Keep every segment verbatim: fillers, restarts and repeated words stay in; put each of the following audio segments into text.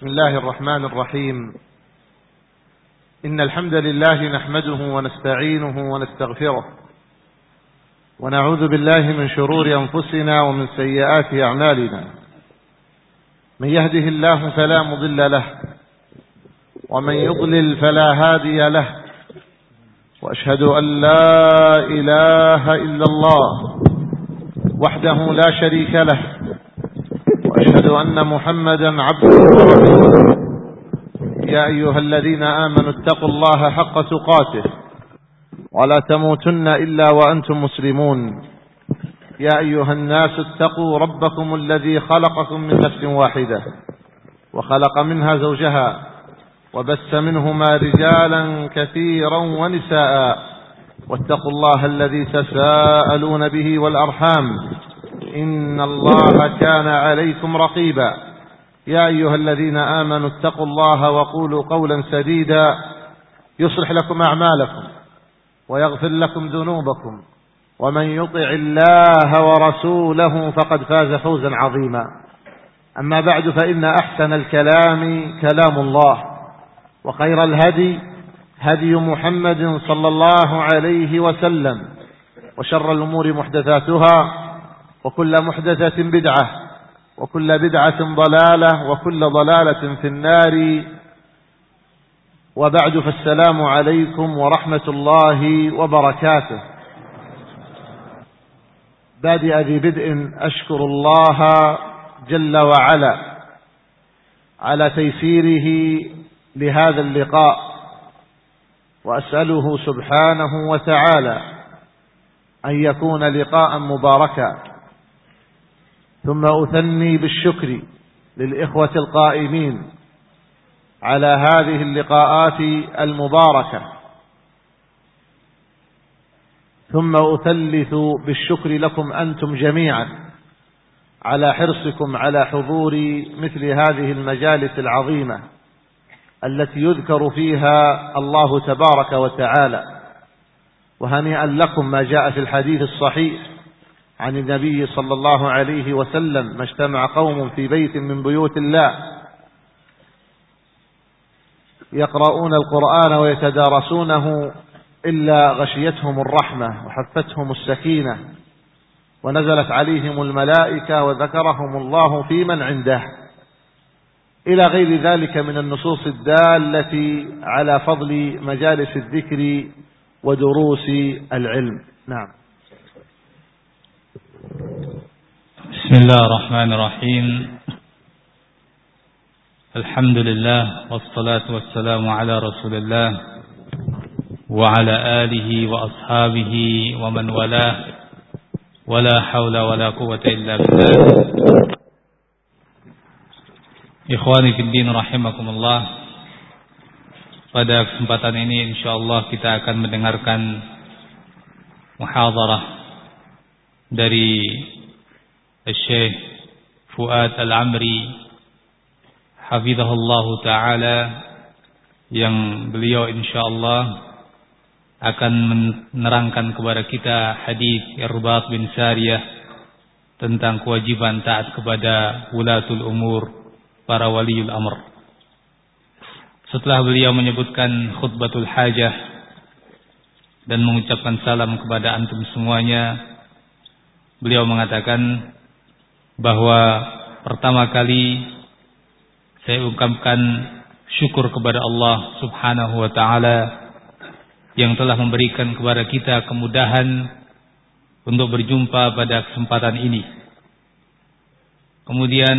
بسم الله الرحمن الرحيم. إن الحمد لله نحمده ونستعينه ونستغفره ونعوذ بالله من شرور أنفسنا ومن سيئات أعمالنا. من يهده الله فلا مضل له ومن يضلل فلا هادي له، وأشهد أن لا إله إلا الله وحده لا شريك له، وأشهد أن محمدا عبده ورسوله. يا أيها الذين آمنوا اتقوا الله حق تقاته ولا تموتن إلا وأنتم مسلمون. يا أيها الناس اتقوا ربكم الذي خلقكم من نفس واحدة وخلق منها زوجها وبث منهما رجالا كثيرا ونساء، واتقوا الله الذي تساءلون به والأرحام إن الله كان عليكم رقيبا. يا أيها الذين آمنوا اتقوا الله وقولوا قولا سديدا يصلح لكم أعمالكم ويغفر لكم ذنوبكم، ومن يطع الله ورسوله فقد فاز فوزا عظيما. أما بعد، فإن أحسن الكلام كلام الله، وخير الهدي هدي محمد صلى الله عليه وسلم، وشر الأمور محدثاتها، وكل محدثة بدعة، وكل بدعة ضلالة، وكل ضلالة في النار. وبعد، فالسلام عليكم ورحمة الله وبركاته. بادئ ذي بدء أشكر الله جل وعلا على تيسيره لهذا اللقاء، وأسأله سبحانه وتعالى أن يكون لقاء مباركا. ثم أثني بالشكر للإخوة القائمين على هذه اللقاءات المباركة، ثم أثلث بالشكر لكم أنتم جميعا على حرصكم على حضور مثل هذه المجالس العظيمة التي يذكر فيها الله تبارك وتعالى. وهنيئا لكم ما جاء في الحديث الصحيح عن النبي صلى الله عليه وسلم: ما اجتمع قوم في بيت من بيوت الله يقرؤون القرآن ويتدارسونه إلا غشيتهم الرحمة وحفتهم السكينة ونزلت عليهم الملائكة وذكرهم الله في من عنده، إلى غير ذلك من النصوص الدالة على فضل مجالس الذكر ودروس العلم. نعم. بسم الله الرحمن الرحيم. الحمد لله والصلاة والسلام على رسول الله وعلى آله وأصحابه ومن والاه، ولا حول ولا قوة إلا بالله. Ikhwani fiddin rahimakumullah. Pada kesempatan ini insyaallah kita akan mendengarkan muhadharah dari Syekh Fuad Al-Amri hafizahullah taala, yang beliau insyaallah akan menerangkan kepada kita hadis Irbat bin Sariyah tentang kewajiban taat kepada wulatul umur, para waliul amr. Setelah beliau menyebutkan khutbatul hajah dan mengucapkan salam kepada antum semuanya, beliau mengatakan bahwa pertama kali saya ungkapkan syukur kepada Allah Subhanahu wa taala yang telah memberikan kepada kita kemudahan untuk berjumpa pada kesempatan ini. Kemudian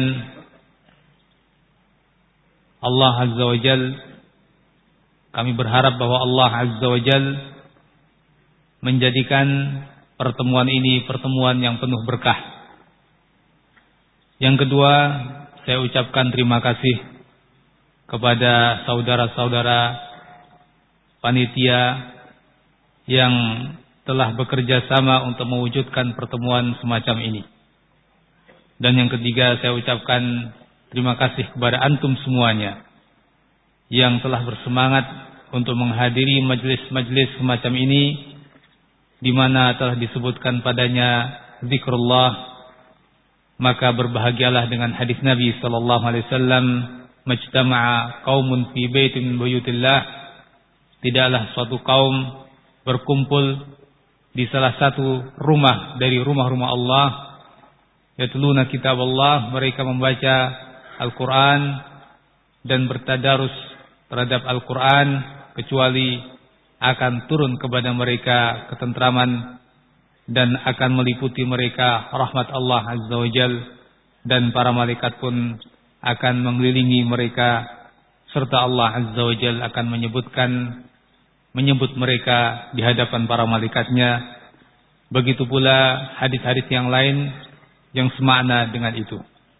Allah Azza wa Jal, kami berharap bahwa Allah Azza wa Jal menjadikan pertemuan ini pertemuan yang penuh berkah. Yang kedua, saya ucapkan terima kasih kepada saudara-saudara panitia yang telah bekerja sama untuk mewujudkan pertemuan semacam ini. Dan yang ketiga, saya ucapkan terima kasih kepada antum semuanya yang telah bersemangat untuk menghadiri majlis-majlis semacam ini, di mana telah disebutkan padanya zikrullah. Maka berbahagialah dengan hadis Nabi sallallahu alaihi wasallam majtama'a qaumun fi baitin min buyutillah, tidaklah suatu kaum berkumpul di salah satu rumah dari rumah-rumah Allah, yatluna kitab Allah, mereka membaca Al-Quran dan bertadarus terhadap Al-Quran, kecuali akan turun kepada mereka ketentraman dan akan meliputi mereka rahmat Allah Azza wa Jal, dan para malaikat pun akan mengelilingi mereka, serta Allah Azza wa Jal akan menyebutkan menyebut mereka di hadapan para malaikatnya. Begitu pula hadis-hadis yang lain yang semakna dengan itu.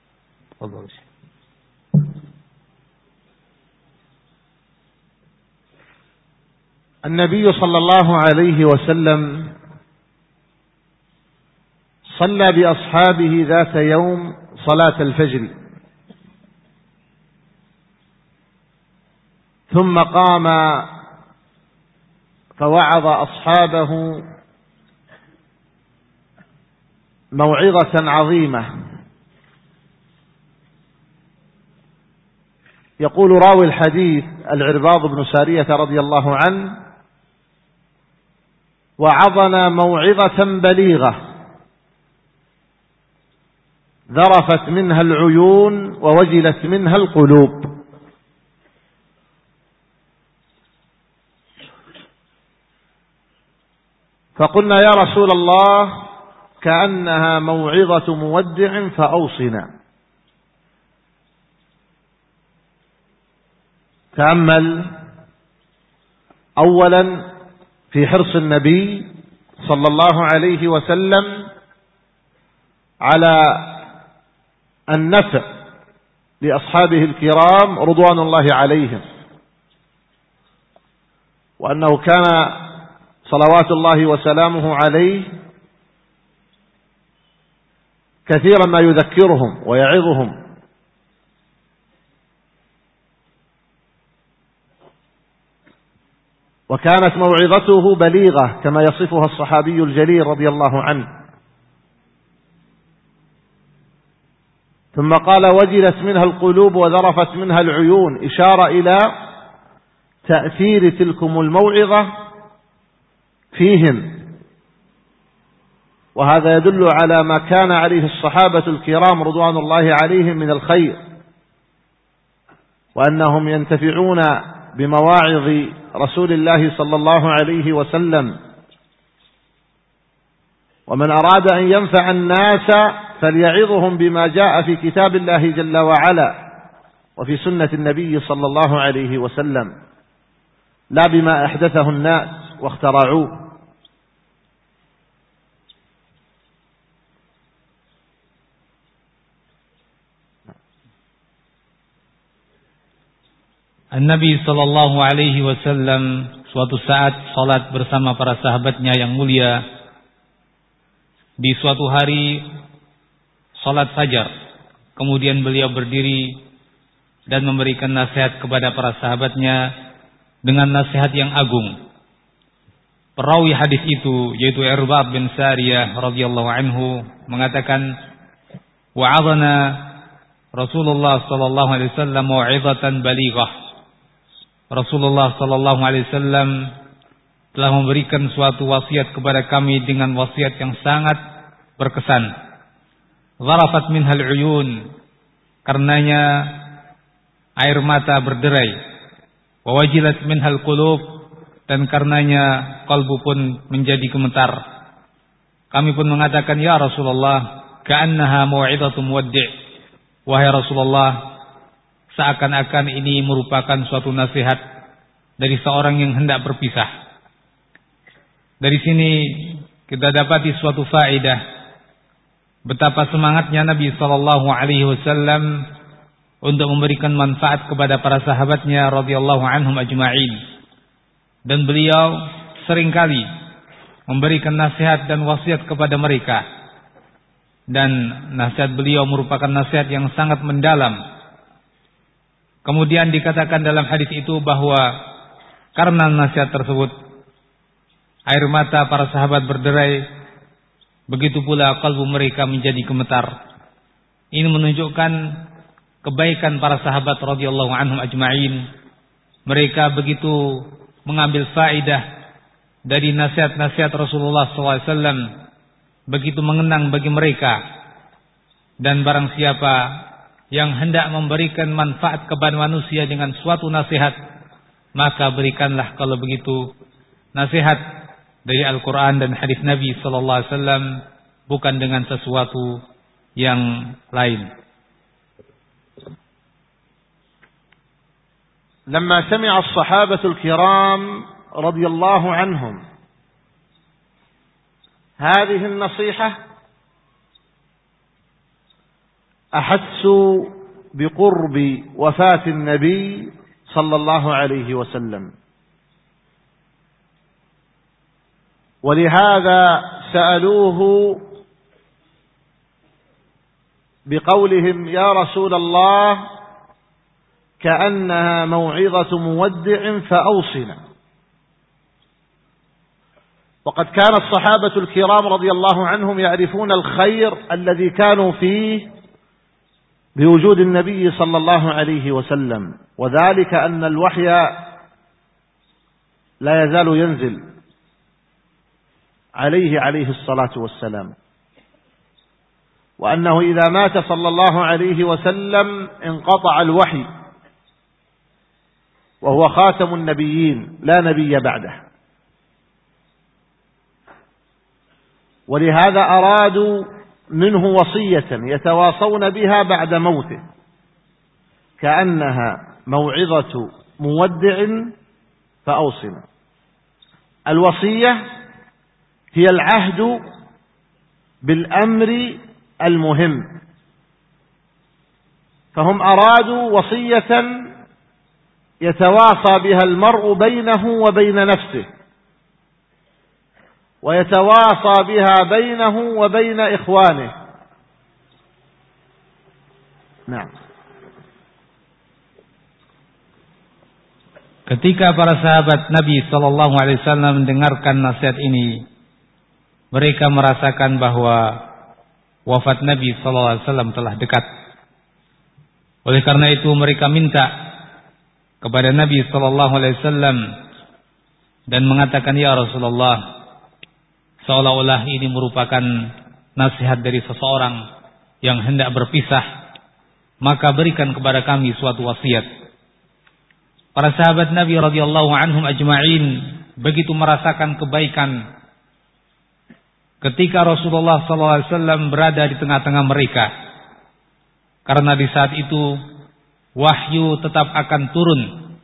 النبي صلى الله عليه وسلم صلى بأصحابه ذات يوم صلاة الفجر، ثم قام فوعظ أصحابه موعظة عظيمة. يقول راوي الحديث العرباض بن سارية رضي الله عنه: وعظنا موعظة بليغة ذرفت منها العيون ووجلت منها القلوب. فقلنا يا رسول الله كأنها موعظة مودع فأوصنا. تأمل أولا في حرص النبي صلى الله عليه وسلم على النفع لأصحابه الكرام رضوان الله عليهم، وأنه كان صلوات الله وسلامه عليه كثيرا ما يذكرهم ويعظهم، وكانت موعظته بليغة كما يصفها الصحابي الجليل رضي الله عنه. ثم قال: وجلت منها القلوب وذرفت منها العيون، إشارة إلى تأثير تلكم الموعظة فيهم، وهذا يدل على ما كان عليه الصحابة الكرام رضوان الله عليهم من الخير، وأنهم ينتفعون بمواعظ رسول الله صلى الله عليه وسلم. ومن أراد أن ينفع الناس فليعظهم بما جاء في كتاب الله جل وعلا وفي سنة النبي صلى الله عليه وسلم، لا بما أحدثه الناس واخترعوه. An-Nabi sallallahu alaihi wasallam suatu saat salat bersama para sahabatnya yang mulia. Di suatu hari salat fajar, kemudian beliau berdiri dan memberikan nasihat kepada para sahabatnya dengan nasihat yang agung. Perawi hadis itu yaitu Irbad bin Sariyah radhiyallahu anhu mengatakan, wa'adhana Rasulullah sallallahu alaihi wasallam mau'izatan balighah. Rasulullah sallallahu alaihi wasallam telah memberikan suatu wasiat kepada kami dengan wasiat yang sangat berkesan. Zarafat minhal uyun, karenanya air mata berderai. Wa wajilat minhal qulub, dan karenanya kalbu pun menjadi gemetar. Kami pun mengatakan, ya Rasulullah, ka'annaha mau'izatu muwaddi'. Wahai Rasulullah, seakan-akan ini merupakan suatu nasihat dari seorang yang hendak berpisah. Dari sini kita dapati suatu faedah betapa semangatnya Nabi sallallahu alaihi wasallam untuk memberikan manfaat kepada para sahabatnya radhiyallahu anhum ajma'in. Dan beliau seringkali memberikan nasihat dan wasiat kepada mereka. Dan nasihat beliau merupakan nasihat yang sangat mendalam. Kemudian dikatakan dalam hadis itu bahwa karena nasihat tersebut air mata para sahabat berderai, begitu pula kalbu mereka menjadi gemetar. Ini menunjukkan kebaikan para sahabat radhiyallahu anhum ajma'in. Mereka begitu mengambil faedah dari nasihat-nasihat Rasulullah sallallahu alaihi wasallam, begitu mengenang bagi mereka. Dan barang siapa yang hendak memberikan manfaat kepada manusia dengan suatu nasihat, maka berikanlah kalau begitu nasihat dari Al-Quran dan hadis Nabi sallallahu alaihi wasallam, bukan dengan sesuatu yang lain. لما سمع الصحابة الكرام رضي الله عنهم هذه النصيحة أحسوا بقرب وفاة النبي صلى الله عليه وسلم، ولهذا سألوه بقولهم يا رسول الله كأنها موعظة مودع فأوصنا. وقد كان الصحابة الكرام رضي الله عنهم يعرفون الخير الذي كانوا فيه بوجود النبي صلى الله عليه وسلم، وذلك أن الوحي لا يزال ينزل عليه عليه الصلاة والسلام، وأنه إذا مات صلى الله عليه وسلم انقطع الوحي، وهو خاتم النبيين لا نبي بعده. ولهذا أرادوا منه وصية يتواصون بها بعد موته، كأنها موعظة مودع فأوصنا. الوصية هي العهد بالأمر المهم، فهم أرادوا وصية يتواصى بها المرء بينه وبين نفسه، ويتواصى بها بينه وبين إخوانه. نعم. Ketika para sahabat Nabi sallallahu alaihi wasallam mendengarkan nasihat ini, mereka merasakan bahwa wafat Nabi sallallahu alaihi wasallam telah dekat. Oleh karena itu mereka minta kepada Nabi sallallahu alaihi wasallam dan mengatakan, ya Rasulullah, seolah-olah ini merupakan nasihat dari seseorang yang hendak berpisah, maka berikan kepada kami suatu wasiat. Para sahabat Nabi radhiyallahu anhum ajma'in begitu merasakan kebaikan ketika Rasulullah sallallahu alaihi wasallam berada di tengah-tengah mereka, karena di saat itu wahyu tetap akan turun.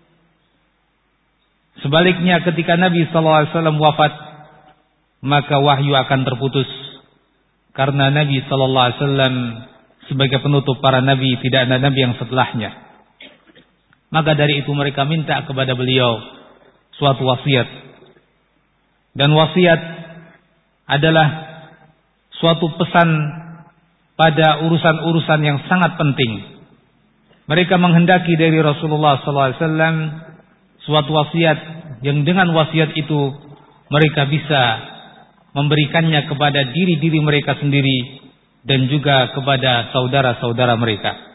Sebaliknya ketika Nabi sallallahu alaihi wasallam wafat, maka wahyu akan terputus, karena Nabi sallallahu alaihi wasallam sebagai penutup para nabi, tidak ada nabi yang setelahnya. Maka dari itu mereka minta kepada beliau suatu wasiat. Dan wasiat adalah suatu pesan pada urusan-urusan yang sangat penting. Mereka menghendaki dari Rasulullah sallallahu alaihi wasallam suatu wasiat yang dengan wasiat itu mereka bisa memberikannya kepada diri-diri mereka sendiri dan juga kepada saudara-saudara mereka.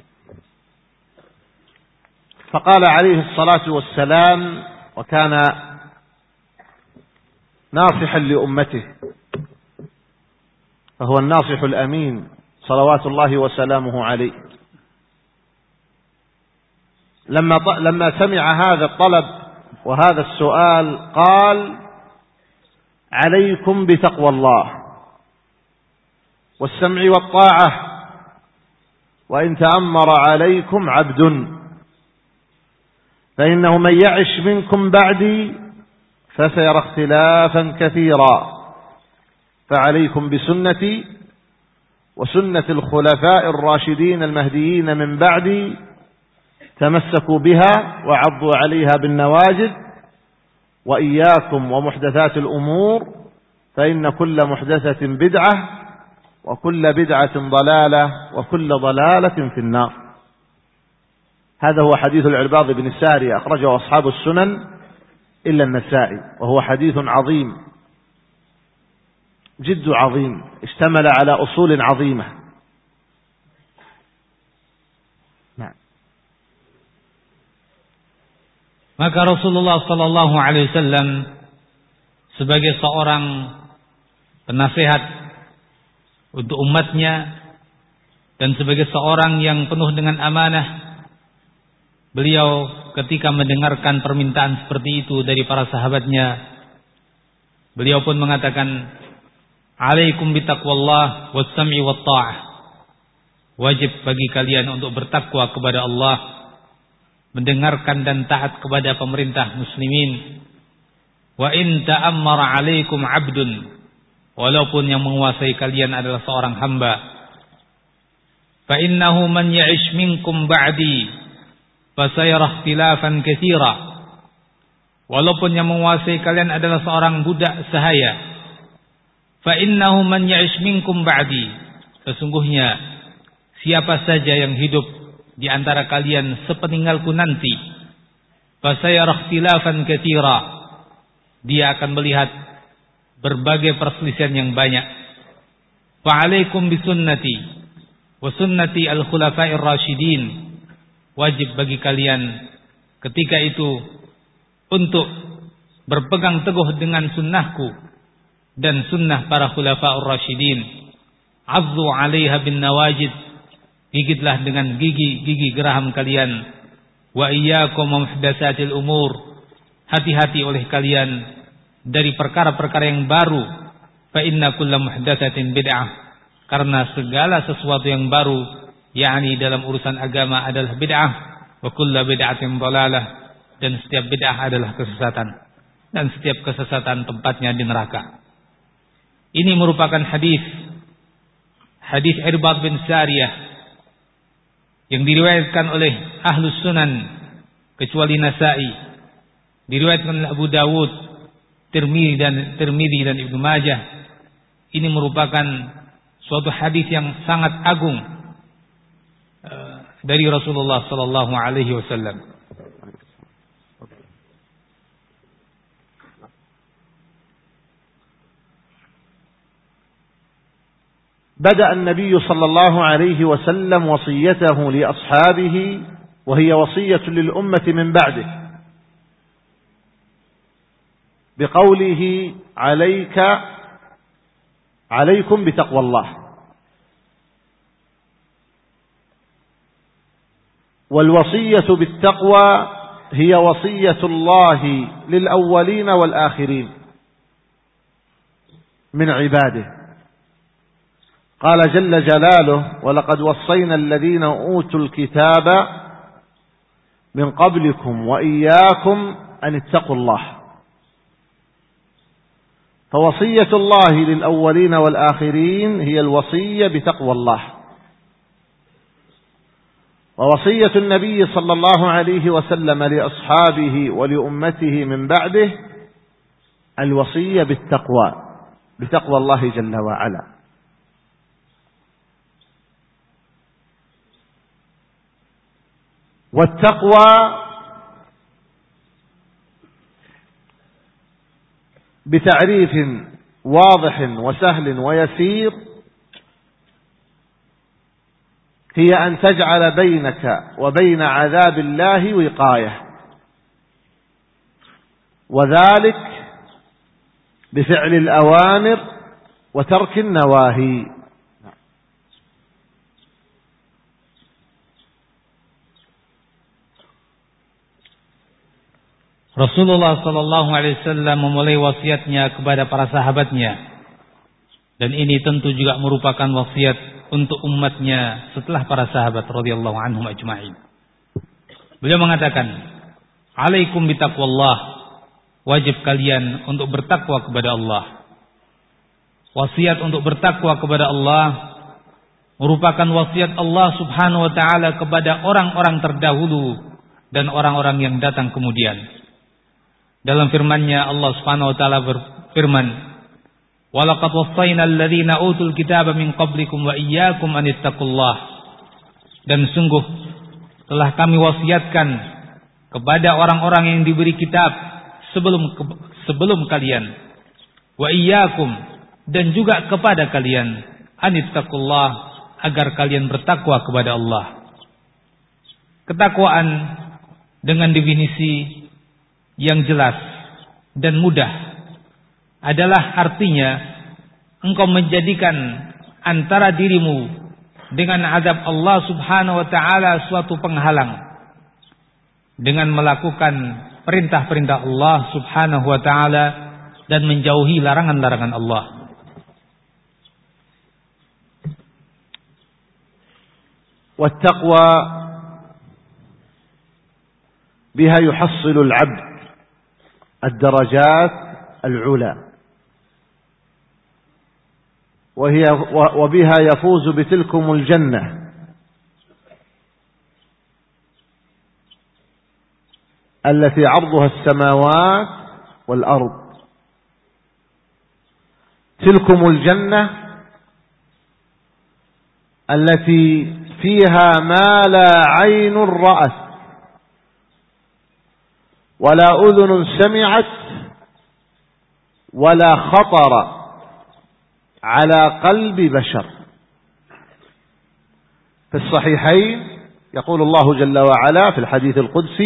فقال عليه الصلاة والسلام وكان ناصحا لأمته، فهو الناصح الأمين صلوات الله وسلامه عليه، لما لما سمع هذا الطلب وهذا السؤال قال عليكم بتقوى الله والسمع والطاعة وإن تأمر عليكم عبد، فإنه من يعش منكم بعدي فسيرى اختلافا كثيرا، فعليكم بسنتي وسنة الخلفاء الراشدين المهديين من بعدي، تمسكوا بها وعضوا عليها بالنواجذ، وإياكم ومحدثات الأمور، فإن كل محدثة بدعة وكل بدعة ضلالة وكل ضلالة في النار. هذا هو حديث العرباض بن الساري، أخرجه أصحاب السنن إلا النسائي، وهو حديث عظيم جد عظيم اشتمل على أصول عظيمة. Maka Rasulullah sallallahu alaihi wasallam sebagai seorang penasehat untuk umatnya dan sebagai seorang yang penuh dengan amanah, beliau ketika mendengarkan permintaan seperti itu dari para sahabatnya, beliau pun mengatakan, "Alaikum bitaqwallah was-sam'i wat-tha'ah." Wajib bagi kalian untuk bertakwa kepada Allah, mendengarkan dan taat kepada pemerintah muslimin. Wa in ta'ammara 'alaikum 'abdun, walaupun yang menguasai kalian adalah seorang hamba. Fa innahu man ya'ish minkum ba'di fasayara ikhtilafan katsira. Walaupun yang menguasai kalian adalah seorang budak sahaya. Fa innahu man ya'ish minkum ba'di, sesungguhnya siapa saja yang hidup di antara kalian sepeninggalku nanti, fasayara ikhtilafan katsira, dia akan melihat berbagai perselisihan yang banyak. Fa'alaikum bisunnati wa sunnati al-khulafa'ir rasyidin. Wajib bagi kalian ketika itu untuk berpegang teguh dengan sunnahku dan sunnah para khulafa'ur rasyidin. Azzu 'alaiha bin nawajid, gigitlah dengan gigi-gigi geraham kalian. Wa iyyakum muhdatsatil umur, hati-hati oleh kalian dari perkara-perkara yang baru. Fa inna kulla muhdatsatin bid'ah, karena segala sesuatu yang baru, yakni dalam urusan agama adalah bid'ah. Wa kullu bid'atin dhalalah, dan setiap bid'ah adalah kesesatan, dan setiap kesesatan tempatnya di neraka. Ini merupakan hadis hadis Irbad bin Sariyah yang diriwayatkan oleh Ahlus Sunan kecuali Nasa'i, diriwayatkan oleh Abu Dawud, Tirmidzi dan Tirmidzi dan Ibnu Majah. Ini merupakan suatu hadis yang sangat agung uh, dari Rasulullah sallallahu alaihi wasallam. بدأ النبي صلى الله عليه وسلم وصيته لأصحابه وهي وصية للأمة من بعده بقوله عليك عليكم بتقوى الله. والوصية بالتقوى هي وصية الله للأولين والآخرين من عباده. قال جل جلاله ولقد وصينا الذين أوتوا الكتاب من قبلكم وإياكم أن اتقوا الله. فوصية الله للأولين والآخرين هي الوصية بتقوى الله. ووصية النبي صلى الله عليه وسلم لأصحابه ولأمته من بعده الوصية بالتقوى بتقوى الله جل وعلا. والتقوى بتعريف واضح وسهل ويسير هي أن تجعل بينك وبين عذاب الله وقاية، وذلك بفعل الأوامر وترك النواهي. Rasulullah sallallahu alaihi wasallam memulai wasiatnya kepada para sahabatnya, dan ini tentu juga merupakan wasiat untuk umatnya setelah para sahabat radhiyallahu anhum ajma'in. Beliau mengatakan, "Alaikum bitaqwallah." Wajib kalian untuk bertakwa kepada Allah. Wasiat untuk bertakwa kepada Allah merupakan wasiat Allah Subhanahu wa taala kepada orang-orang terdahulu dan orang-orang yang datang kemudian. Dalam firman-Nya Allah Subhanahu wa taala berfirman, "Wa laqad wassayna alladziina utul kitaba min qablikum wa iyyakum an ittaqullah." Dan sungguh telah kami wasiatkan kepada orang-orang yang diberi kitab sebelum sebelum kalian, wa iyyakum, dan juga kepada kalian, an ittaqullah, agar kalian bertakwa kepada Allah. Ketakwaan dengan definisi yang jelas dan mudah adalah artinya engkau menjadikan antara dirimu dengan azab Allah Subhanahu wa taala suatu penghalang dengan melakukan perintah-perintah Allah Subhanahu wa taala dan menjauhi larangan-larangan Allah. والتقوى بها يحصل العبد الدرجات العلى، وهي وبها يفوز بتلكم الجنة التي عرضها السماوات والأرض. تلكم الجنة التي فيها ما لا عين رأت ولا أذن سمعت ولا خطر على قلب بشر. في الصحيحين يقول الله جل وعلا في الحديث القدسي: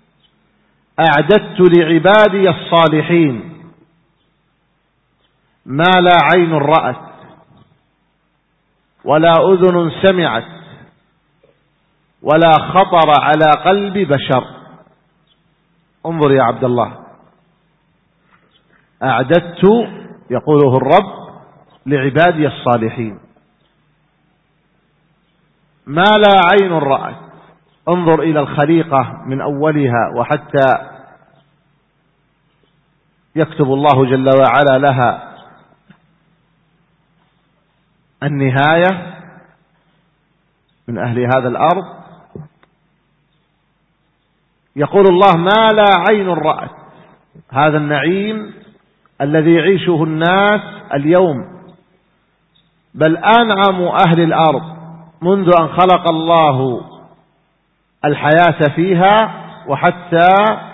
أعددت لعبادي الصالحين ما لا عين رأت ولا أذن سمعت ولا خطر على قلب بشر. انظر يا عبد الله، أعددت يقوله الرب لعبادي الصالحين ما لا عين رأت. انظر إلى الخليقة من أولها وحتى يكتب الله جل وعلا لها النهاية من أهل هذا الأرض. يقول الله: ما لا عين رأت. هذا النعيم الذي يعيشه الناس اليوم، بل أنعم أهل الأرض منذ أن خلق الله الحياة فيها وحتى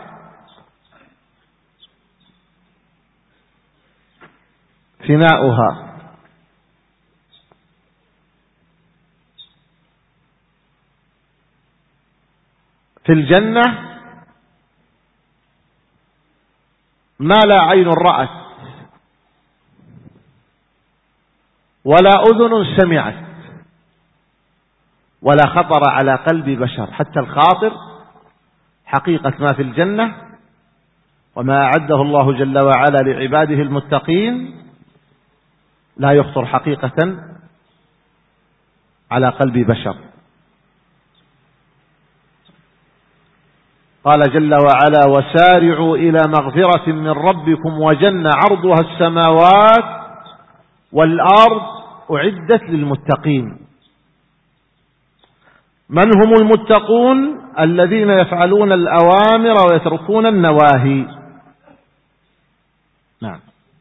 فناؤها. في الجنة ما لا عين رأت ولا أذن سمعت ولا خطر على قلب بشر. حتى الخاطر حقيقة ما في الجنة وما أعده الله جل وعلا لعباده المتقين لا يخطر حقيقة على قلب بشر. قال جل وعلا: وسارعوا إلى مغفرة من ربكم وجنة عرضها السماوات والأرض أعدت للمتقين. من هم المتقون؟ الذين يفعلون الأوامر ويتركون النواهي. نعم.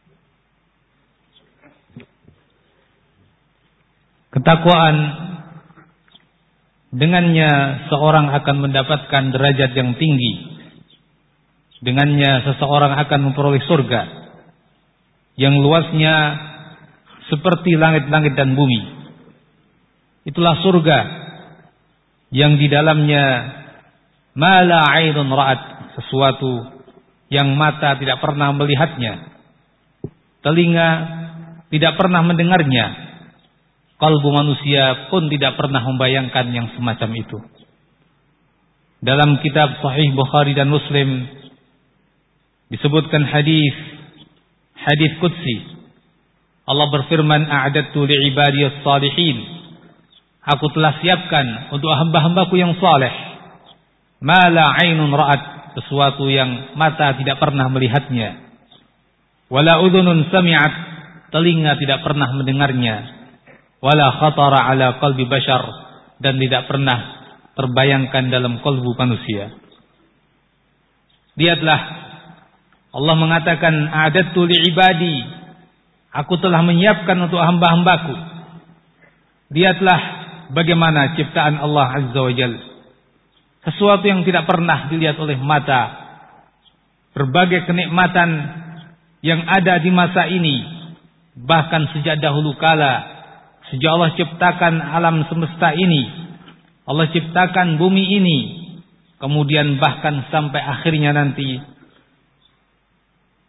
Ketakwaan, dengannya seorang akan mendapatkan derajat yang tinggi. Dengannya seseorang akan memperoleh surga yang luasnya seperti langit-langit dan bumi. Itulah surga yang di dalamnya ma la 'ainun ra'at, sesuatu yang mata tidak pernah melihatnya, telinga tidak pernah mendengarnya, kalbu manusia pun tidak pernah membayangkan yang semacam itu. Dalam kitab Sahih Bukhari dan Muslim disebutkan hadis hadis qudsi. Allah berfirman: "A'dadtu li'ibadiyas salihin." Aku telah siapkan untuk hamba-hambaku yang saleh ma la 'ainun ra'at, sesuatu yang mata tidak pernah melihatnya, wala udhunun sami'at, telinga tidak pernah mendengarnya, wala khatara ala qalbi bashar, dan tidak pernah terbayangkan dalam kalbu manusia. Lihatlah, Allah mengatakan a'dadtu li'ibadi, aku telah menyiapkan untuk hamba-hambaku. Lihatlah bagaimana ciptaan Allah Azza wa Jalla, sesuatu yang tidak pernah dilihat oleh mata. Berbagai kenikmatan yang ada di masa ini, bahkan sejak dahulu kala, sejak Allah ciptakan alam semesta ini, Allah ciptakan bumi ini, kemudian bahkan sampai akhirnya nanti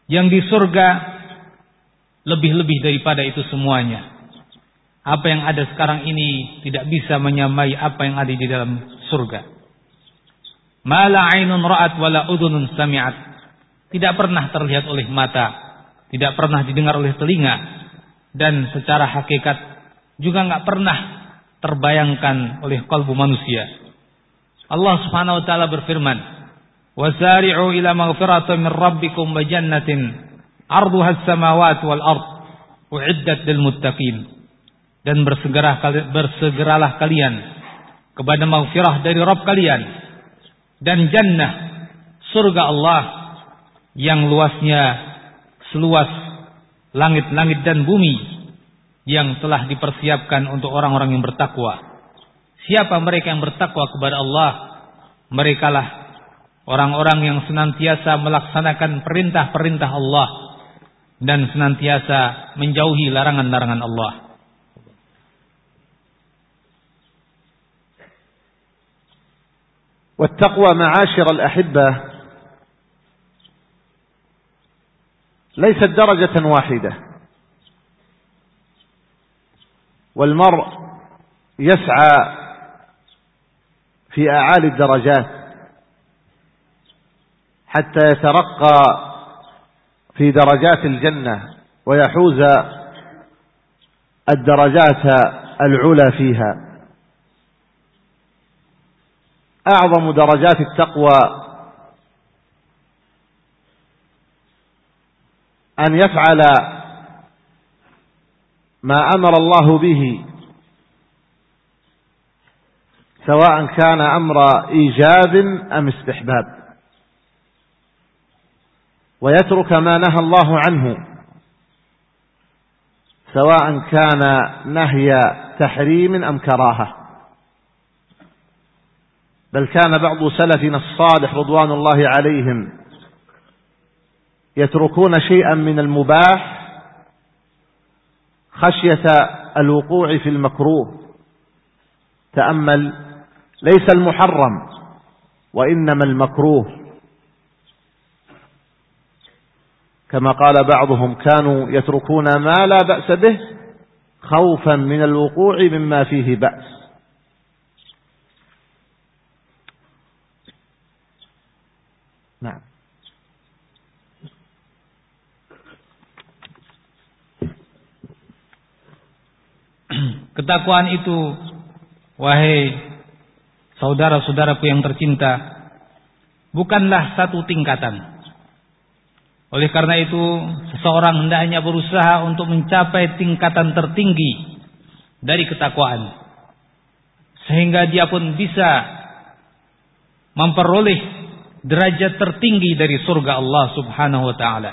yang di surga lebih-lebih daripada itu semuanya. Apa yang ada sekarang ini tidak bisa menyamai apa yang ada di dalam surga. Ma la 'ainun ra'at wa la udhunun sami'at. Tidak pernah terlihat oleh mata, tidak pernah didengar oleh telinga, dan secara hakikat juga enggak pernah terbayangkan oleh kalbu manusia. Allah Subhanahu wa taala berfirman, "Wasari'u ila maghfiratin min rabbikum wa jannatin 'arduha as-samawati wal ard u'iddat lil muttaqin." Dan bersegeralah, bersegeralah kalian kepada maghfirah dari Rabb kalian dan jannah, surga Allah yang luasnya seluas langit-langit dan bumi, yang telah dipersiapkan untuk orang-orang yang bertakwa. Siapa mereka yang bertakwa kepada Allah? Merekalah orang-orang yang senantiasa melaksanakan perintah-perintah Allah dan senantiasa menjauhi larangan-larangan Allah. والتقوى معاشر الأحبة ليست درجة واحدة، والمرء يسعى في أعالي الدرجات حتى يترقى في درجات الجنة ويحوز الدرجات العلى فيها. أعظم درجات التقوى أن يفعل ما أمر الله به، سواء كان أمر إيجاب أم استحباب، ويترك ما نهى الله عنه، سواء كان نهي تحريم أم كراهة. بل كان بعض سلفنا الصالح رضوان الله عليهم يتركون شيئا من المباح خشية الوقوع في المكروه. تأمل، ليس المحرم وإنما المكروه، كما قال بعضهم كانوا يتركون ما لا بأس به خوفا من الوقوع مما فيه بأس. Nah. Ketakwaan itu, wahai saudara-saudaraku yang tercinta, bukanlah satu tingkatan. Oleh karena itu, seseorang hendaknya berusaha untuk mencapai tingkatan tertinggi dari ketakwaan, sehingga dia pun bisa memperoleh derajat tertinggi dari surga Allah Subhanahu wa taala.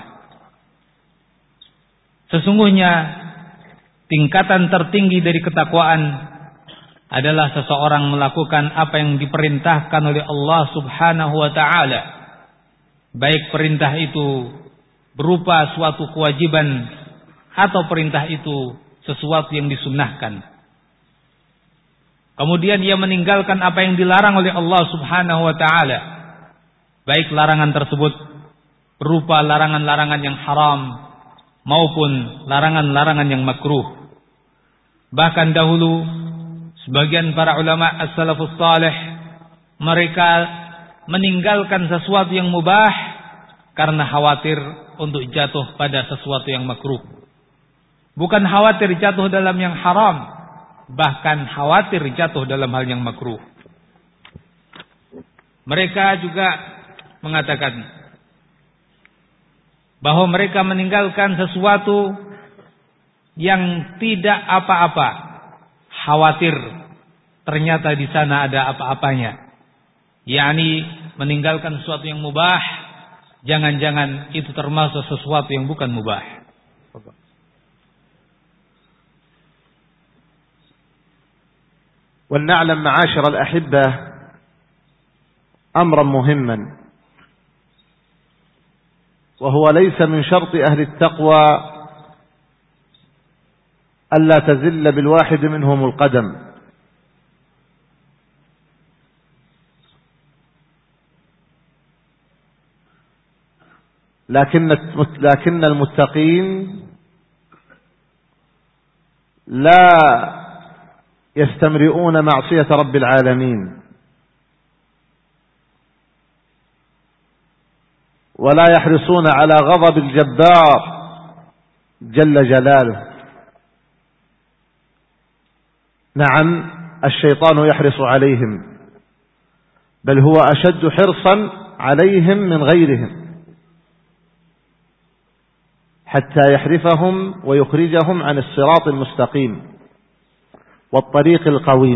Sesungguhnya tingkatan tertinggi dari ketakwaan adalah seseorang melakukan apa yang diperintahkan oleh Allah Subhanahu wa taala, baik perintah itu berupa suatu kewajiban atau perintah itu sesuatu yang disunnahkan. Kemudian ia meninggalkan apa yang dilarang oleh Allah Subhanahu wa taala, baik larangan tersebut berupa larangan-larangan yang haram maupun larangan-larangan yang makruh. Bahkan dahulu sebagian para ulama as-salafus salih, mereka meninggalkan sesuatu yang mubah karena khawatir untuk jatuh pada sesuatu yang makruh. Bukan khawatir jatuh dalam yang haram, bahkan khawatir jatuh dalam hal yang makruh. Mereka juga mengatakan bahwa mereka meninggalkan sesuatu yang tidak apa-apa, khawatir ternyata di sana ada apa-apanya. yakni meninggalkan sesuatu yang mubah, jangan-jangan itu termasuk sesuatu yang bukan mubah. ولنعلم معاشر الأحبة أمرا مهما، وهو ليس من شرط أهل التقوى ألا تزل بالواحد منهم القدم، لكن لكن المتقين لا يستمرئون معصية رب العالمين ولا يحرصون على غضب الجبار جل جلاله. نعم الشيطان يحرص عليهم، بل هو أشد حرصا عليهم من غيرهم حتى يحرفهم ويخرجهم عن الصراط المستقيم والطريق القويم.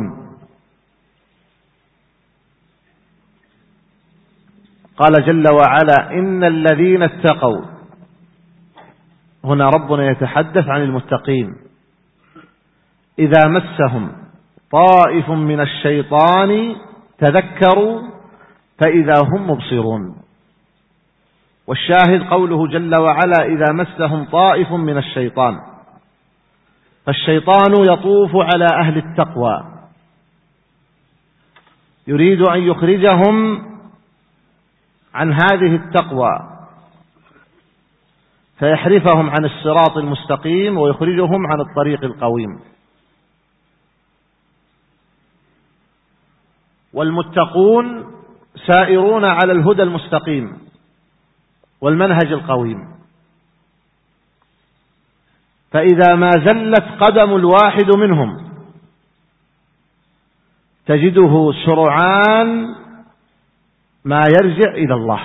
قال جل وعلا: إن الذين اتقوا. هنا ربنا يتحدث عن المتقين. إذا مسهم طائف من الشيطان تذكروا فإذا هم مبصرون. والشاهد قوله جل وعلا: إذا مسهم طائف من الشيطان، فالشيطان يطوف على أهل التقوى يريد أن يخرجهم عن هذه التقوى فيحرفهم عن الصراط المستقيم ويخرجهم عن الطريق القويم. والمتقون سائرون على الهدى المستقيم والمنهج القويم، فإذا ما زلت قدم الواحد منهم تجده سرعان ما يرجع إلى الله.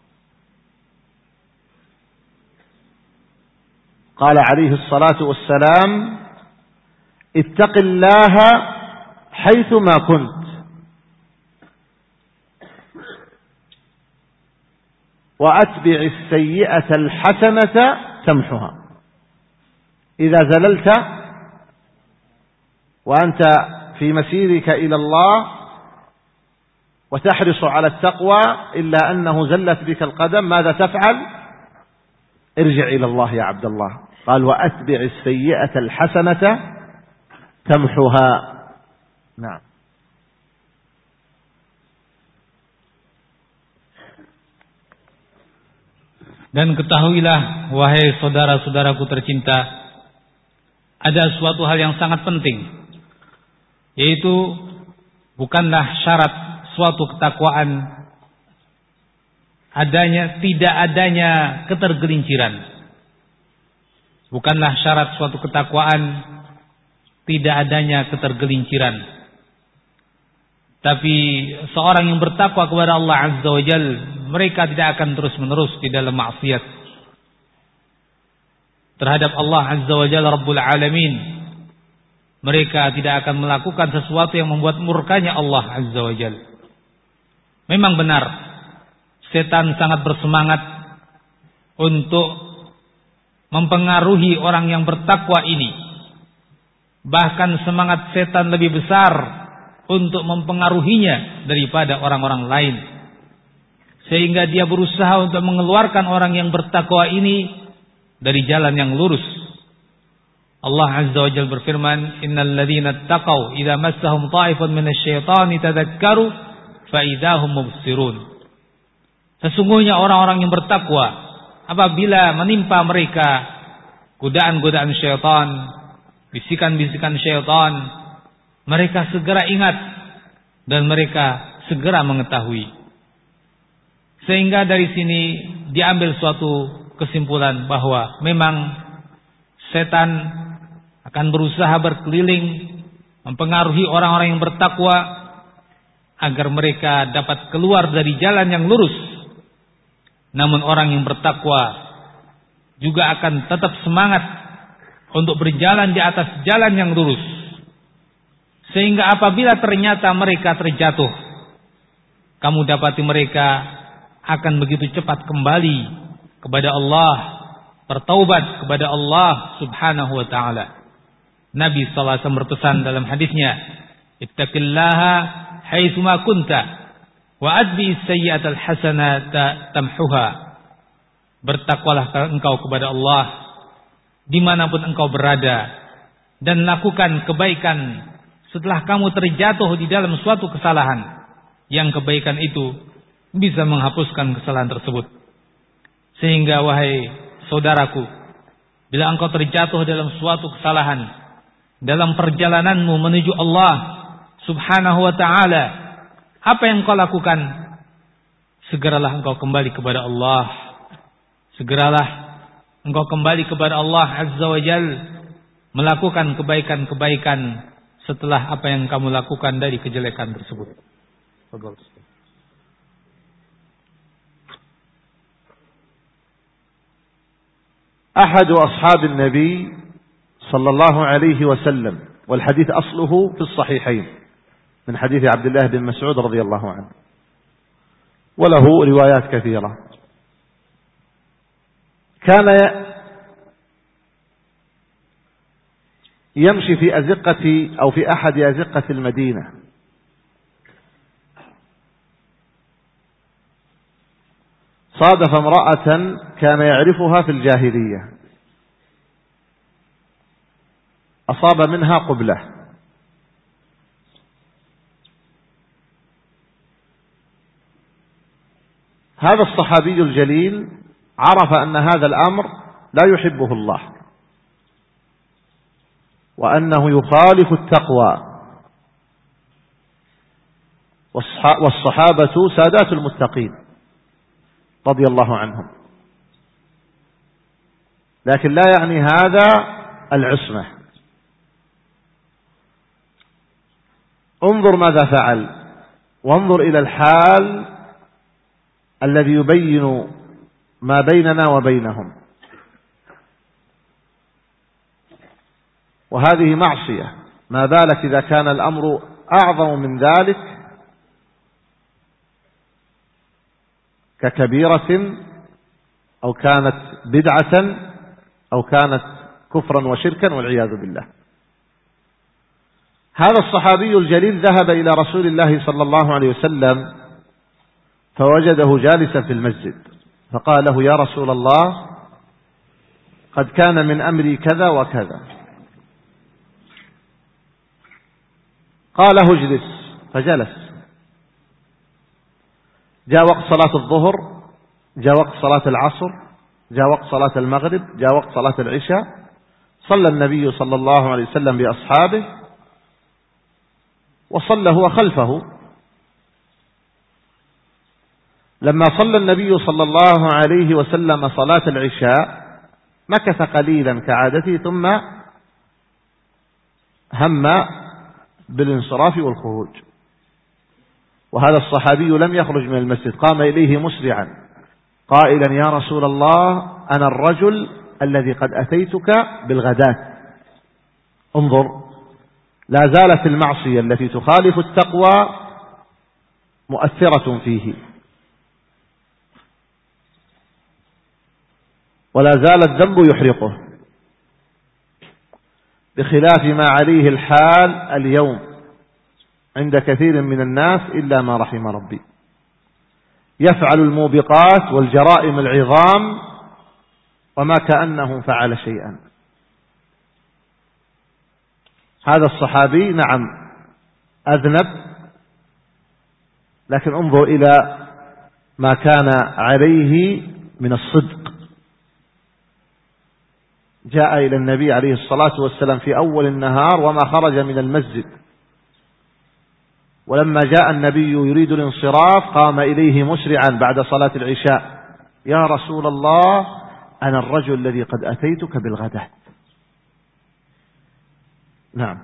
قال عليه الصلاة والسلام: اتق الله حيثما كنت وأتبع السيئة الحسنة تمحها. إذا زللت وأنت في مسيرك إلى الله وتحرص على التقوى إلا أنه زلت بك القدم، ماذا تفعل؟ ارجع إلى الله يا عبد الله. قال: وأتبع السيئة الحسنة تمحها. نعم. Dan ketahuilah, wahai saudara-saudaraku tercinta, ada suatu hal yang sangat penting, yaitu bukanlah syarat suatu ketakwaan adanya tidak adanya ketergelinciran. Bukanlah syarat suatu ketakwaan tidak adanya ketergelinciran. Tapi seorang yang bertakwa kepada Allah Azza wa Jalla, mereka tidak akan terus-menerus di dalam maksiat terhadap Allah Azza wa Jalla Rabbul Alamin. Mereka tidak akan melakukan sesuatu yang membuat murkanya Allah Azza wa Jalla. Memang benar, setan sangat bersemangat untuk mempengaruhi orang yang bertakwa ini. Bahkan semangat setan lebih besar untuk mempengaruhinya daripada orang-orang lain, sehingga dia berusaha untuk mengeluarkan orang yang bertakwa ini dari jalan yang lurus. Allah Azza wa Jalla berfirman: innal ladzina taqaw idza massahum ta'ifun minasyaitani tadhakkaru fa idza hum mubsirun. Sesungguhnya orang-orang yang bertakwa, apabila menimpa mereka godaan-godaan syaitan, bisikan-bisikan syaitan, mereka segera ingat dan mereka segera mengetahui. Sehingga dari sini diambil suatu kesimpulan bahwa memang setan akan berusaha berkeliling mempengaruhi orang-orang yang bertakwa agar mereka dapat keluar dari jalan yang lurus. Namun orang yang bertakwa juga akan tetap semangat untuk berjalan di atas jalan yang lurus. Sehingga apabila ternyata mereka terjatuh, kamu dapati mereka akan begitu cepat kembali kepada Allah, bertaubat kepada Allah Subhanahu wa taala. Nabi sallallahu alaihi wasallam berpesan dalam hadisnya, ittaqillaha haitsuma kunta wa adbi sayyi'atal hasanata tamhuha. Bertakwalah engkau kepada Allah dimanapun engkau berada, dan lakukan kebaikan setelah kamu terjatuh di dalam suatu kesalahan, yang kebaikan itu bisa menghapuskan kesalahan tersebut. Sehingga wahai saudaraku, bila engkau terjatuh dalam suatu kesalahan dalam perjalananmu menuju Allah Subhanahu wa ta'ala, apa yang engkau lakukan? Segeralah engkau kembali kepada Allah. Segeralah engkau kembali kepada Allah Azza wa Jal, melakukan kebaikan-kebaikan setelah apa yang kamu lakukan dari kejelekan tersebut. أحد أصحاب النبي صلى الله عليه وسلم، والحديث أصله في الصحيحين من حديث عبد الله بن مسعود رضي الله عنه، وله روايات كثيرة. كان يمشي في أزقة أو في أحد أزقة المدينة، صادف امرأة كان يعرفها في الجاهلية، أصاب منها قبلة، هذا الصحابي الجليل عرف أن هذا الأمر لا يحبه الله، وأنه يخالف التقوى، والصحابة سادات المتقين رضي الله عنهم، لكن لا يعني هذا العصمة. انظر ماذا فعل، وانظر إلى الحال الذي يبين ما بيننا وبينهم، وهذه معصية، ما بالك إذا كان الأمر أعظم من ذلك ككبيرة أو كانت بدعة أو كانت كفرا وشركا والعياذ بالله. هذا الصحابي الجليل ذهب إلى رسول الله صلى الله عليه وسلم فوجده جالسا في المسجد، فقال له: يا رسول الله، قد كان من أمري كذا وكذا. قال له: اجلس، فجلس. جاء وقت صلاة الظهر، جاء وقت صلاة العصر، جاء وقت صلاة المغرب، جاء وقت صلاة العشاء، صلى النبي صلى الله عليه وسلم بأصحابه، وصلى هو خلفه. لما صلى النبي صلى الله عليه وسلم صلاة العشاء مكث قليلا كعادته، ثم هم بالانصراف والخروج، وهذا الصحابي لم يخرج من المسجد، قام إليه مسرعا قائلا: يا رسول الله، أنا الرجل الذي قد أتيتك بالغداة. انظر، لا زالت المعصية التي تخالف التقوى مؤثرة فيه، ولا زال الذنب يحرقه، بخلاف ما عليه الحال اليوم عند كثير من الناس إلا ما رحم ربي، يفعل الموبقات والجرائم العظام وما كأنه فعل شيئا. هذا الصحابي نعم أذنب، لكن انظر إلى ما كان عليه من الصدق. جاء إلى النبي عليه الصلاة والسلام في أول النهار وما خرج من المسجد، ولما جاء النبي يريد الانصراف قام إليه مسرعا بعد صلاة العشاء: يا رسول الله، أنا الرجل الذي قد أتيتك بالغداة. نعم.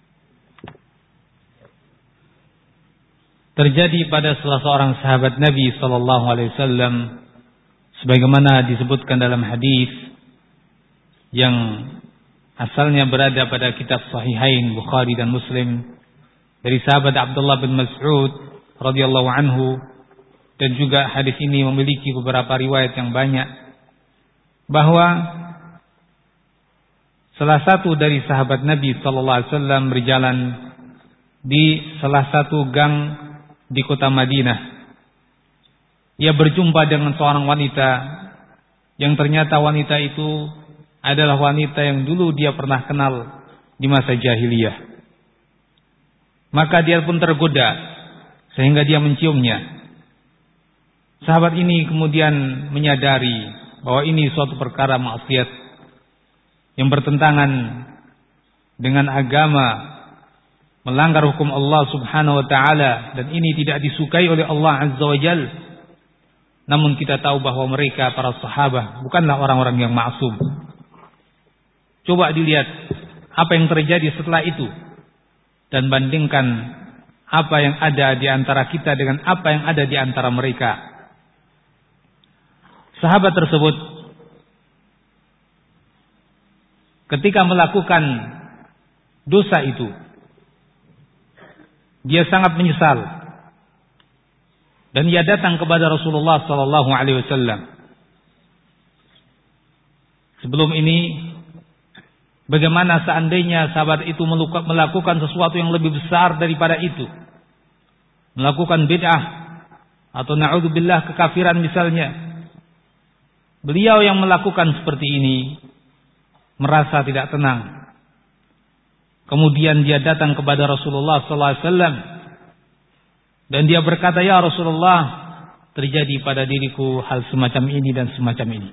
Terjadi pada salah seorang sahabat Nabi sallallahu alaihi wasallam, sebagaimana disebutkan dalam hadis yang asalnya berada pada kitab Sahihain Bukhari dan Muslim, dari sahabat Abdullah bin Mas'ud radhiyallahu anhu, dan juga hadis ini memiliki beberapa riwayat yang banyak, bahwa salah satu dari sahabat Nabi sallallahu alaihi wasallam berjalan di salah satu gang di kota Madinah. Ia berjumpa dengan seorang wanita yang ternyata wanita itu adalah wanita yang dulu dia pernah kenal di masa jahiliyah. Maka dia pun tergoda sehingga dia menciumnya. Sahabat ini kemudian menyadari bahwa ini suatu perkara maksiat yang bertentangan dengan agama, melanggar hukum Allah Subhanahu wa taala, dan ini tidak disukai oleh Allah Azza wa Jalla. Namun kita tahu bahwa mereka para sahabat bukanlah orang-orang yang maksum. Coba dilihat apa yang terjadi setelah itu dan bandingkan apa yang ada di antara kita dengan apa yang ada di antara mereka. Sahabat tersebut ketika melakukan dosa itu, dia sangat menyesal dan dia datang kepada Rasulullah sallallahu alaihi wasallam. Sebelum ini, bagaimana seandainya sahabat itu melakukan sesuatu yang lebih besar daripada itu, melakukan bid'ah atau na'udzubillah kekafiran misalnya. Beliau yang melakukan seperti ini merasa tidak tenang. Kemudian dia datang kepada Rasulullah sallallahu alaihi wasallam dan dia berkata, "Ya Rasulullah, terjadi pada diriku hal semacam ini dan semacam ini."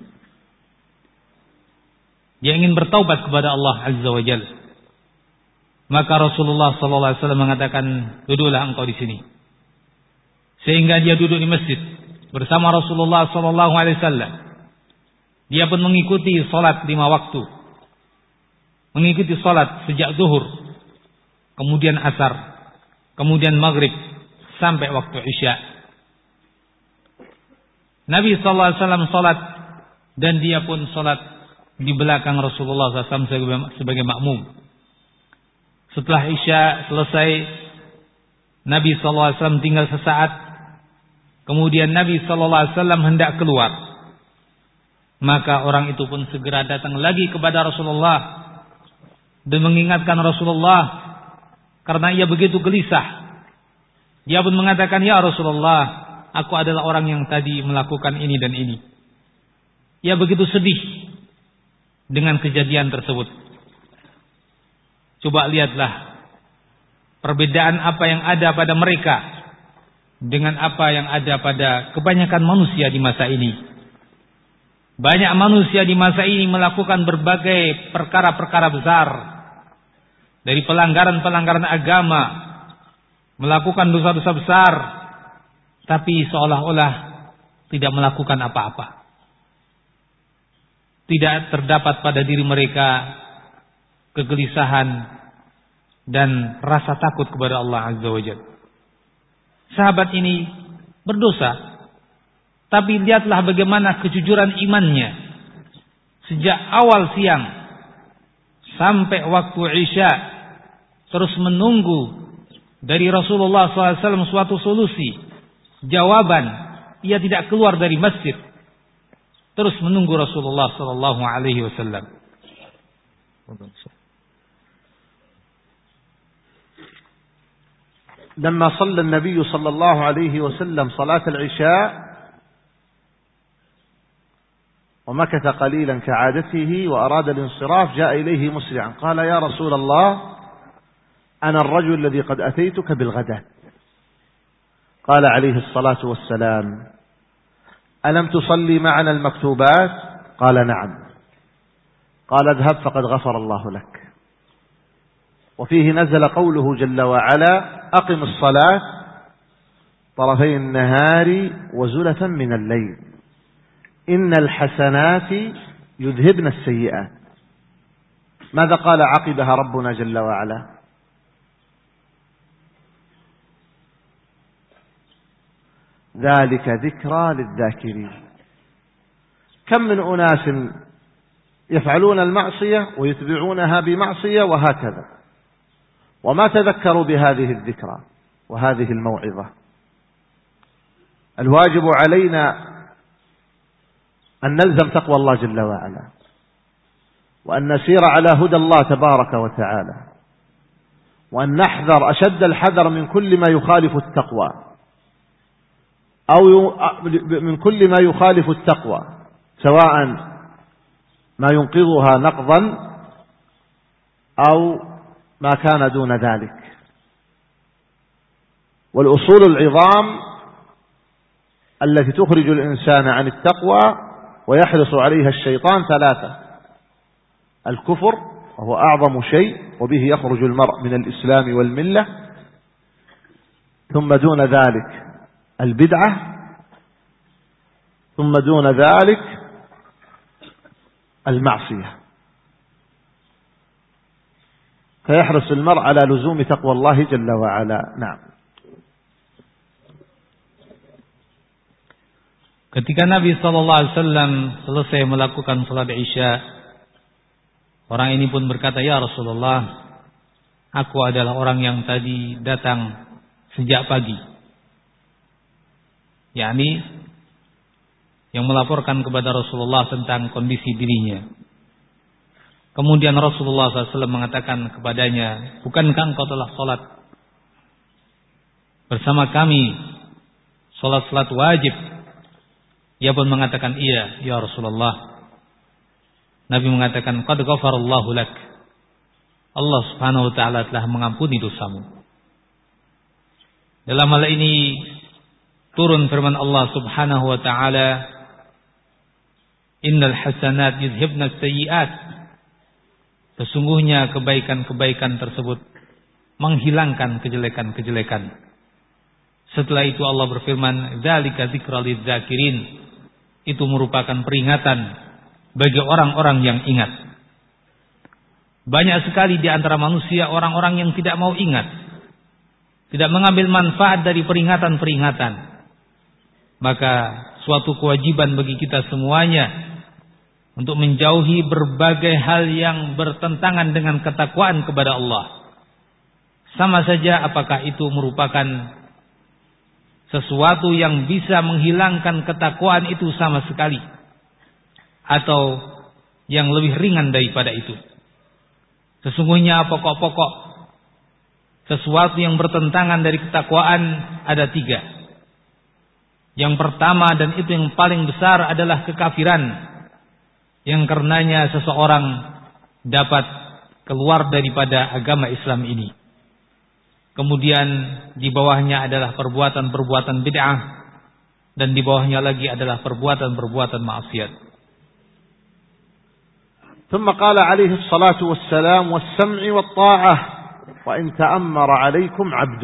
Dia ingin bertaubat kepada Allah Azza wa Jalla. Maka Rasulullah sallallahu alaihi wasallam mengatakan, "Duduklah engkau di sini." Sehingga dia duduk di masjid bersama Rasulullah sallallahu alaihi wasallam. Dia pun mengikuti salat lima waktu. Mengikuti salat sejak zuhur, kemudian asar, kemudian maghrib, sampai waktu isya. Nabi sallallahu alaihi wasallam salat dan dia pun salat di belakang Rasulullah sallallahu alaihi wasallam sebagai makmum. Setelah isya selesai, Nabi sallallahu alaihi wasallam tinggal sesaat. Kemudian Nabi sallallahu alaihi wasallam hendak keluar. Maka orang itu pun segera datang lagi kepada Rasulullah dan mengingatkan Rasulullah karena ia begitu gelisah. Dia pun mengatakan, "Ya Rasulullah, aku adalah orang yang tadi melakukan ini dan ini." Ia begitu sedih dengan kejadian tersebut. Coba lihatlah perbedaan apa yang ada pada mereka dengan apa yang ada pada kebanyakan manusia di masa ini. Banyak manusia di masa ini melakukan berbagai perkara-perkara besar, dari pelanggaran-pelanggaran agama, melakukan dosa-dosa besar, tapi seolah-olah tidak melakukan apa-apa. Tidak terdapat pada diri mereka kegelisahan dan rasa takut kepada Allah Azza wa Jalla. Sahabat ini berdosa, tapi lihatlah bagaimana kejujuran imannya. Sejak awal siang sampai waktu isya terus menunggu dari Rasulullah sallallahu alaihi wasallam suatu solusi, jawaban. Ia tidak keluar dari masjid, terus menunggu Rasulullah sallallahu alaihi wasallam. لما صلى النبي صلى الله عليه وسلم صلاة العشاء ومكث قليلا كعادته وأراد الانصراف، جاء إليه مسرعا قال: يا رسول الله، أنا الرجل الذي قد أتيتك بالغداء. قال عليه الصلاة والسلام: ألم تصلي معنا المكتوبات؟ قال: نعم. قال: اذهب فقد غفر الله لك. وفيه نزل قوله جل وعلا: أقم الصلاة طرفي النهار وزلفا من الليل إن الحسنات يذهبن السيئات. ماذا قال عقبها ربنا جل وعلا؟ ذلك ذكرى للذاكرين. كم من أناس يفعلون المعصية ويتبعونها بمعصية وهكذا، وما تذكروا بهذه الذكرى وهذه الموعظة. الواجب علينا أن نلزم تقوى الله جل وعلا، وأن نسير على هدى الله تبارك وتعالى، وأن نحذر أشد الحذر من كل ما يخالف التقوى، أو من كل ما يخالف التقوى، سواء ما ينقضها نقضا أو ما كان دون ذلك. والأصول العظام التي تخرج الإنسان عن التقوى ويحرص عليها الشيطان ثلاثة: الكفر وهو أعظم شيء وبه يخرج المرء من الإسلام والملة، ثم دون ذلك البدعة، ثم دون ذلك المعصية. فيحرص المرء على لزوم تقوى الله جل وعلا. نعم. Ketika Nabi sallallahu alaihi wasallam selesai melakukan salat Isya, orang ini pun berkata, "Ya Rasulullah, aku adalah orang yang tadi datang sejak pagi." yakni yang melaporkan kepada Rasulullah tentang kondisi dirinya. Kemudian Rasulullah sallallahu alaihi wasallam mengatakan kepadanya, "Bukankah engkau telah salat bersama kami, salat-salat wajib?" Ia pun mengatakan, "Iya, ya Rasulullah." Nabi mengatakan, "Qad ghafarallahu lak." Allah Subhanahu wa taala telah mengampuni dosamu. Dalam hal ini turun firman Allah Subhanahu wa taala, "Innal hasanat yuzhibna as-sayyi'at." Sesungguhnya kebaikan-kebaikan tersebut menghilangkan kejelekan-kejelekan. Setelah itu Allah berfirman, "Dzalika dzikra lidz-dzakirin." Itu merupakan peringatan bagi orang-orang yang ingat. Banyak sekali di antara manusia orang-orang yang tidak mau ingat, tidak mengambil manfaat dari peringatan-peringatan. Maka suatu kewajiban bagi kita semuanya untuk menjauhi berbagai hal yang bertentangan dengan ketakwaan kepada Allah. Sama saja apakah itu merupakan sesuatu yang bisa menghilangkan ketakwaan itu sama sekali, atau yang lebih ringan daripada itu. Sesungguhnya pokok-pokok sesuatu yang bertentangan dari ketakwaan ada tiga. Yang pertama, dan itu yang paling besar, adalah kekafiran, yang karenanya seseorang dapat keluar daripada agama Islam ini. Kemudian di bawahnya adalah perbuatan-perbuatan bid'ah, dan di bawahnya lagi adalah perbuatan-perbuatan maksiat. ثم قال عليه الصلاة والسلام: والسمع والطاعة وإن تأمر عليكم عبد.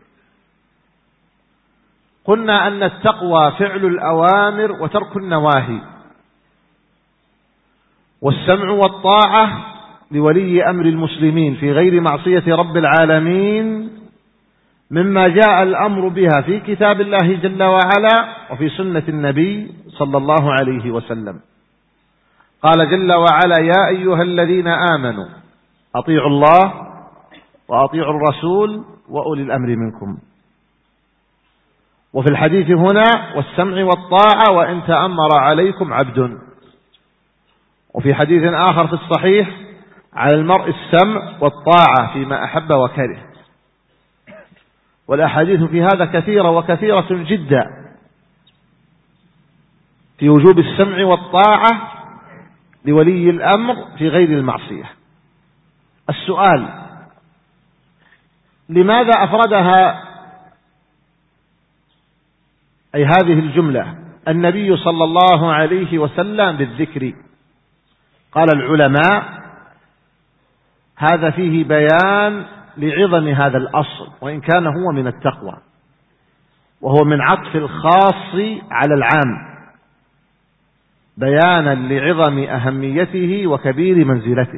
قلنا أن التقوى فعل الأوامر وترك النواهي، والسمع والطاعة لولي أمر المسلمين في غير معصية رب العالمين مما جاء الأمر بها في كتاب الله جل وعلا وفي سنة النبي صلى الله عليه وسلم. قال جل وعلا: يا أيها الذين آمنوا أطيعوا الله وأطيعوا الرسول وأولي الأمر منكم. وفي الحديث هنا: والسمع والطاعة وإن تأمر عليكم عبد. وفي حديث آخر في الصحيح: على المرء السمع والطاعة فيما أحب وكره. والأحاديث في هذا كثيرة وكثيرة جدا في وجوب السمع والطاعة لولي الأمر في غير المعصية. السؤال: لماذا أفردها أي هذه الجملة النبي صلى الله عليه وسلم بالذكر؟ قال العلماء: هذا فيه بيان لعظم هذا الأصل، وإن كان هو من التقوى، وهو من عطف الخاص على العام، بيانا لعظم أهميته وكبير منزلته.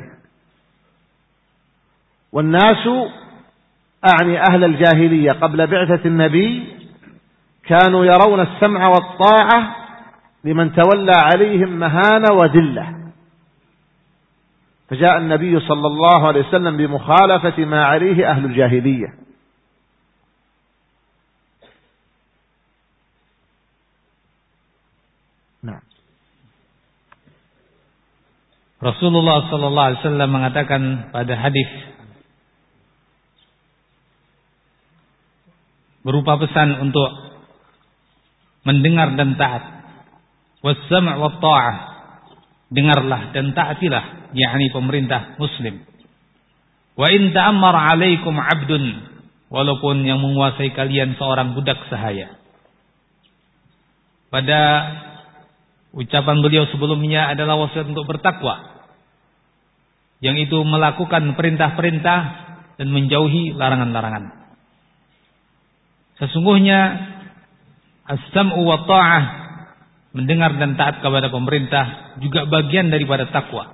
والناس، أعني أهل الجاهلية قبل بعثة النبي، كانوا يرون السمع والطاعة لمن تولى عليهم مهانة وذلة، فجاء النبي صلى الله عليه وسلم بمخالفة ما عليه أهل الجاهلية. نعم. Rasulullah sallallahu alaihi wasallam mengatakan pada hadis berupa pesan untuk mendengar dan taat. Was-sam' wa ta'ah. Dengarlah dan taatilah, yakni pemerintah muslim. Wa in ta'ammara 'alaikum 'abdun, walaupun yang menguasai kalian seorang budak sahaya. Pada Ucapan beliau sebelumnya adalah wasiat untuk bertakwa, yang itu melakukan perintah-perintah dan menjauhi larangan-larangan. Sesungguhnya as-sam'u wa ta'ah, mendengar dan taat kepada pemerintah, juga bagian daripada takwa.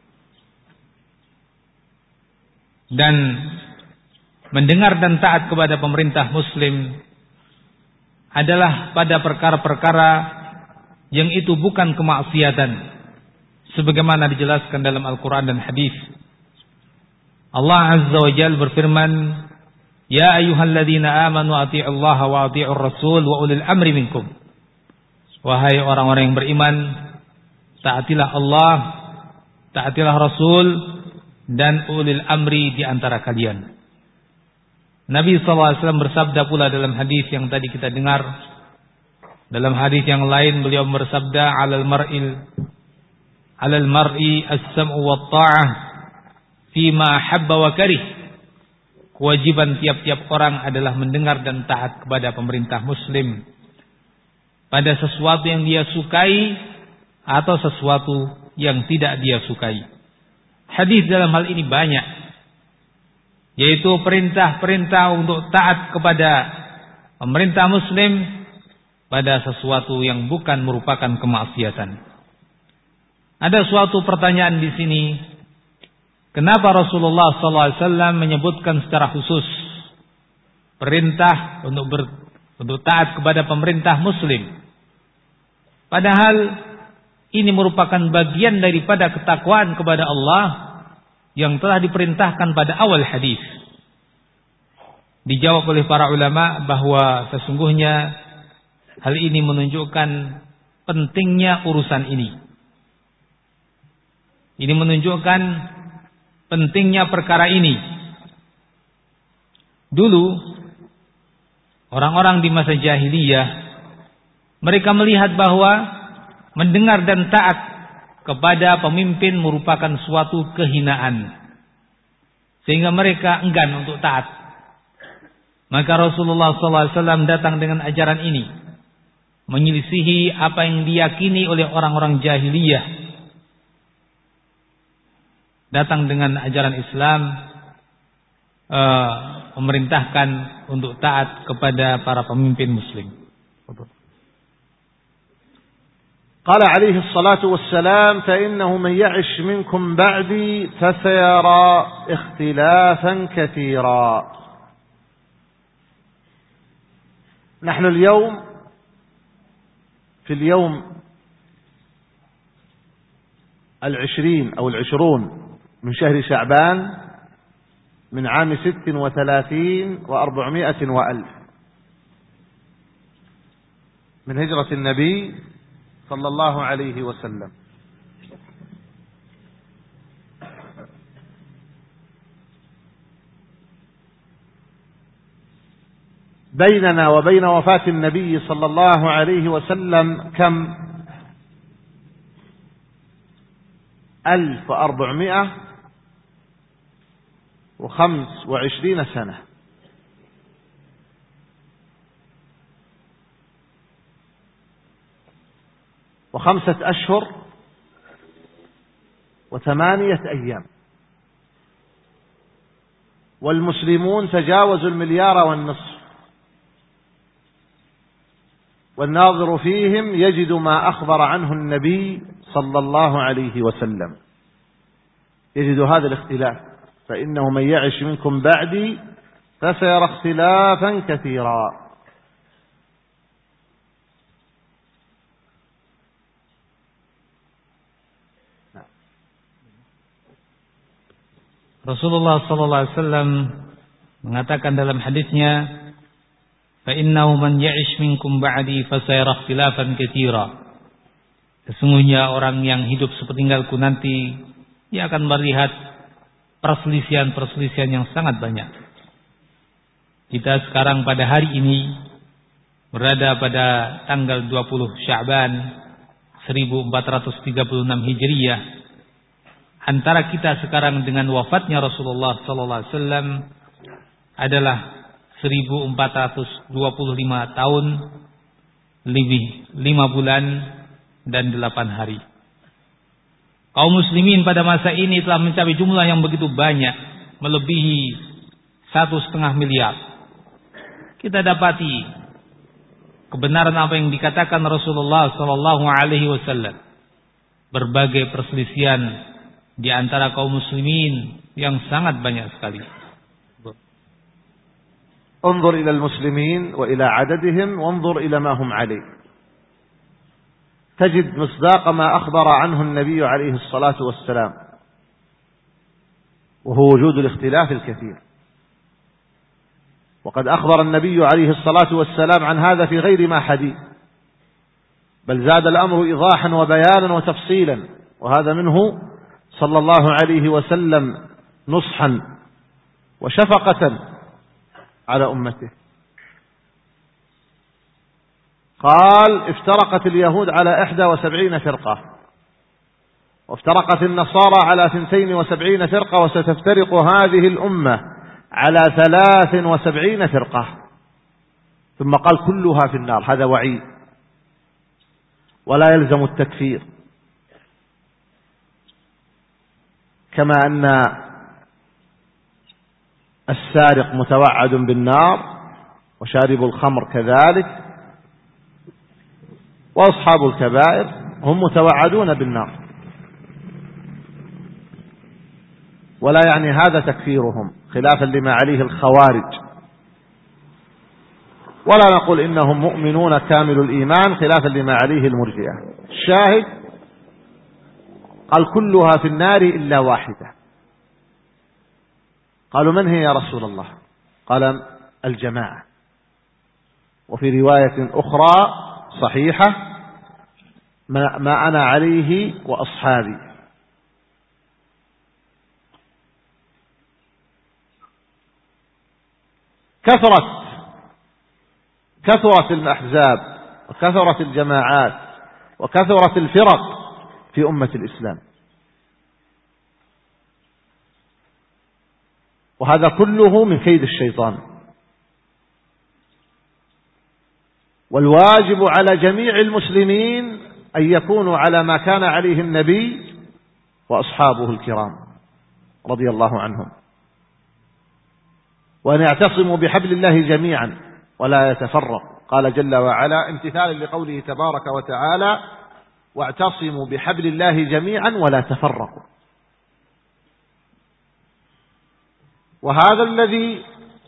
Dan mendengar dan taat kepada pemerintah muslim adalah pada perkara-perkara yang itu bukan kemaksiatan, sebagaimana dijelaskan dalam Al-Quran dan hadis. Allah Azza wa Jalla berfirman, Ya ayyuhalladzina amanu ati'ullaha wa ati'ur rasul wa ulil amri minkum. Wahai orang-orang yang beriman, taatilah Allah, taatilah Rasul, dan ulil amri di antara kalian. Nabi sallallahu alaihi wasallam bersabda pula dalam hadis yang tadi kita dengar. Dalam hadis yang lain beliau bersabda, alal mar'il alal mar'i as-sam'u wa ta'ah fima habba wa karih. Kewajiban tiap-tiap orang adalah mendengar dan taat kepada pemerintah muslim pada sesuatu yang dia sukai atau sesuatu yang tidak dia sukai. Hadis dalam hal ini banyak, yaitu perintah-perintah untuk taat kepada pemerintah muslim pada sesuatu yang bukan merupakan kemaksiatan. Ada suatu pertanyaan di sini, kenapa Rasulullah sallallahu alaihi wasallam menyebutkan secara khusus perintah untuk ber, untuk taat kepada pemerintah muslim, padahal ini merupakan bagian daripada ketakwaan kepada Allah yang telah diperintahkan pada awal hadis. Dijawab oleh para ulama bahwa sesungguhnya hal ini menunjukkan pentingnya urusan ini. Ini menunjukkan pentingnya perkara ini. Dulu orang-orang di masa jahiliyah, mereka melihat bahwa mendengar dan taat kepada pemimpin merupakan suatu kehinaan, sehingga mereka enggan untuk taat. Maka Rasulullah sallallahu alaihi wasallam datang dengan ajaran ini, menyelisihi apa yang diyakini oleh orang-orang jahiliyah. Datang dengan ajaran Islam, uh, memerintahkan untuk taat kepada para pemimpin muslim. Qala alaihi salatu wassalam, fa innahu man ya'ish minkum ba'di fasayara ikhtilafan katsira. Nahnu al-yawm في اليوم العشرين أو العشرون من شهر شعبان من عام ست وثلاثين وأربعمائة وألف من هجرة النبي صلى الله عليه وسلم. بيننا وبين وفاة النبي صلى الله عليه وسلم كم؟ ألف وأربعمائة وخمس وعشرين سنة. وخمسة أشهر وثمانية أيام. والمسلمون تجاوزوا المليار والنصف، والناظر فيهم يجد ما أخبر عنه النبي صلى الله عليه وسلم، يجد هذا الاختلاف، فإنه من يعش منكم بعدي فسيرى اختلافا كثيرا. Rasulullah sallallahu alaihi wasallam mengatakan dalam hadisnya, fa innahu man ya'ish minkum ba'di fasayara ikhtilafan katsira. Sesungguhnya orang yang hidup sepeninggalku nanti, ia akan melihat perselisihan-perselisihan yang sangat banyak. Kita sekarang pada hari ini berada pada tanggal dua puluh Sya'ban seribu empat ratus tiga puluh enam Hijriyah. Antara kita sekarang dengan wafatnya Rasulullah sallallahu alaihi wasallam adalah seribu empat ratus dua puluh lima tahun lebih lima bulan dan delapan hari. Kaum muslimin pada masa ini telah mencapai jumlah yang begitu banyak, melebihi satu setengah miliar. Kita dapati kebenaran apa yang dikatakan Rasulullah Sallallahu Alaihi Wasallam. Berbagai perselisihan di antara kaum muslimin yang sangat banyak sekali. انظر إلى المسلمين وإلى عددهم وانظر إلى ما هم عليه تجد مصداق ما أخبر عنه النبي عليه الصلاة والسلام وهو وجود الاختلاف الكثير. وقد أخبر النبي عليه الصلاة والسلام عن هذا في غير ما حديث، بل زاد الأمر إيضاحا وبيانا وتفصيلا، وهذا منه صلى الله عليه وسلم نصحا وشفقة على أمته. قال: افترقت اليهود على إحدى وسبعين فرقة، وافترقت النصارى على ثنتين وسبعين فرقة، وستفترق هذه الأمة على ثلاث وسبعين فرقة. ثم قال: كلها في النار. هذا وعيد ولا يلزم التكفير، كما أن السارق متوعد بالنار وشارب الخمر كذلك، وأصحاب الكبائر هم متوعدون بالنار، ولا يعني هذا تكفيرهم خلافا لما عليه الخوارج، ولا نقول إنهم مؤمنون كامل الإيمان خلافا لما عليه المرجئة. الشاهد قال: كلها في النار إلا واحدة. قالوا: من هي يا رسول الله؟ قال: الجماعة. وفي رواية أخرى صحيحة: ما أنا عليه وأصحابي. كثرت كثرت الأحزاب وكثرت الجماعات وكثرت الفرق في أمة الإسلام، وهذا كله من كيد الشيطان. والواجب على جميع المسلمين أن يكونوا على ما كان عليه النبي وأصحابه الكرام رضي الله عنهم، وأن يعتصموا بحبل الله جميعا ولا يتفرق. قال جل وعلا امتثالا لقوله تبارك وتعالى: واعتصموا بحبل الله جميعا ولا تفرقوا. وهذا الذي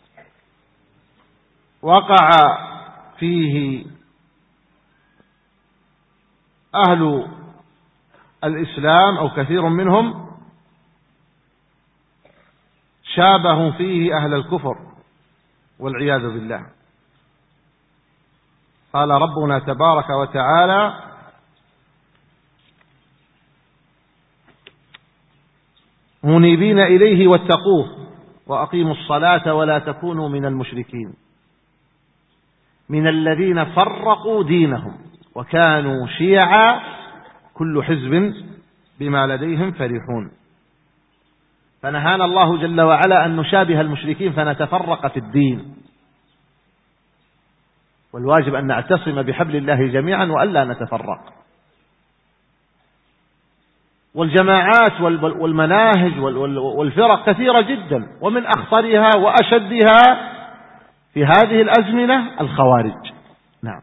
وقع فيه أهل الإسلام أو كثير منهم شابهوا فيه أهل الكفر والعياذ بالله. قال ربنا تبارك وتعالى: منيبين إليه واتقوه وأقيموا الصلاة ولا تكونوا من المشركين من الذين فرقوا دينهم وكانوا شيعا كل حزب بما لديهم فرحون. فنهانا الله جل وعلا أن نشابه المشركين فنتفرق في الدين، والواجب أن نعتصم بحبل الله جميعا وألا نتفرق. والجماعات والمناهج والفرق كثيرة جدا، ومن أخطرها وأشدها في هذه الأزمنة الخوارج. نعم.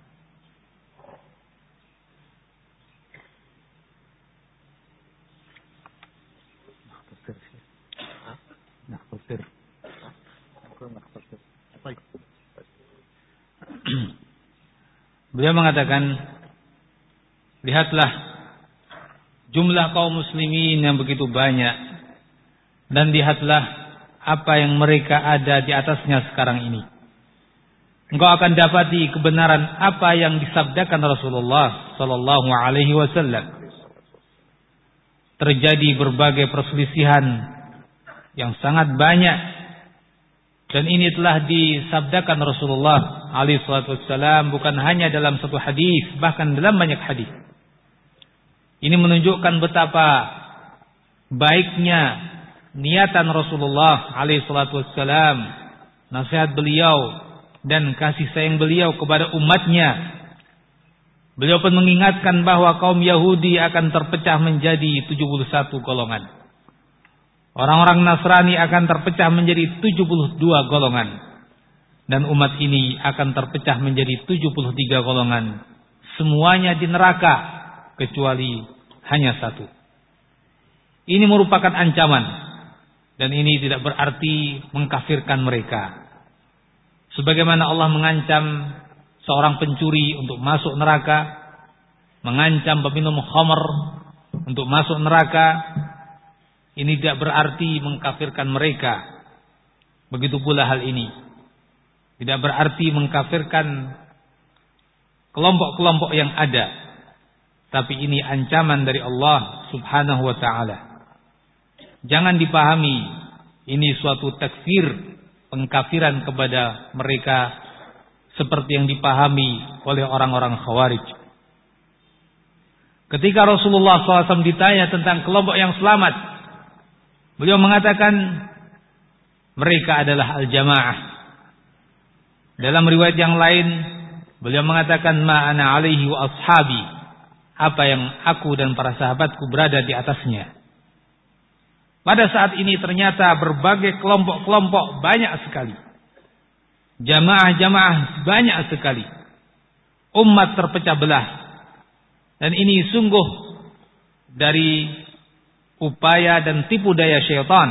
Beliau mengatakan, lihatlah jumlah kaum muslimin yang begitu banyak, dan lihatlah apa yang mereka ada di atasnya sekarang ini. Engkau akan dapati kebenaran apa yang disabdakan Rasulullah Sallallahu Alaihi Wasallam. Terjadi berbagai perselisihan yang sangat banyak, dan ini telah disabdakan Rasulullah Alaihi Wasallam bukan hanya dalam satu hadis, bahkan dalam banyak hadis. Ini menunjukkan betapa baiknya niatan Rasulullah Alaihi Wasallam, nasihat beliau dan kasih sayang beliau kepada umatnya. Beliau pun mengingatkan bahwa kaum Yahudi akan terpecah menjadi tujuh puluh satu golongan. Orang-orang Nasrani akan terpecah menjadi tujuh puluh dua golongan. Dan umat ini akan terpecah menjadi tujuh puluh tiga golongan. Semuanya di neraka kecuali hanya satu. Ini merupakan ancaman. Dan ini tidak berarti mengkafirkan mereka. Sebagaimana Allah mengancam seorang pencuri untuk masuk neraka, mengancam peminum khamr untuk masuk neraka, ini tidak berarti mengkafirkan mereka. Begitu pula hal ini tidak berarti mengkafirkan kelompok-kelompok yang ada, tapi ini ancaman dari Allah Subhanahu wa ta'ala. Jangan dipahami ini suatu takfir, pengkafiran kepada mereka seperti yang dipahami oleh orang-orang Khawarij. Ketika Rasulullah shallallahu alaihi wasallam ditanya tentang kelompok yang selamat, beliau mengatakan mereka adalah al-jamaah. Dalam riwayat yang lain beliau mengatakan ma ana alaihi wa ashabi, apa yang aku dan para sahabatku berada di atasnya. Pada saat ini ternyata berbagai kelompok-kelompok banyak sekali. Jamaah-jamaah banyak sekali. Umat terpecah belah. Dan ini sungguh dari upaya dan tipu daya syaitan.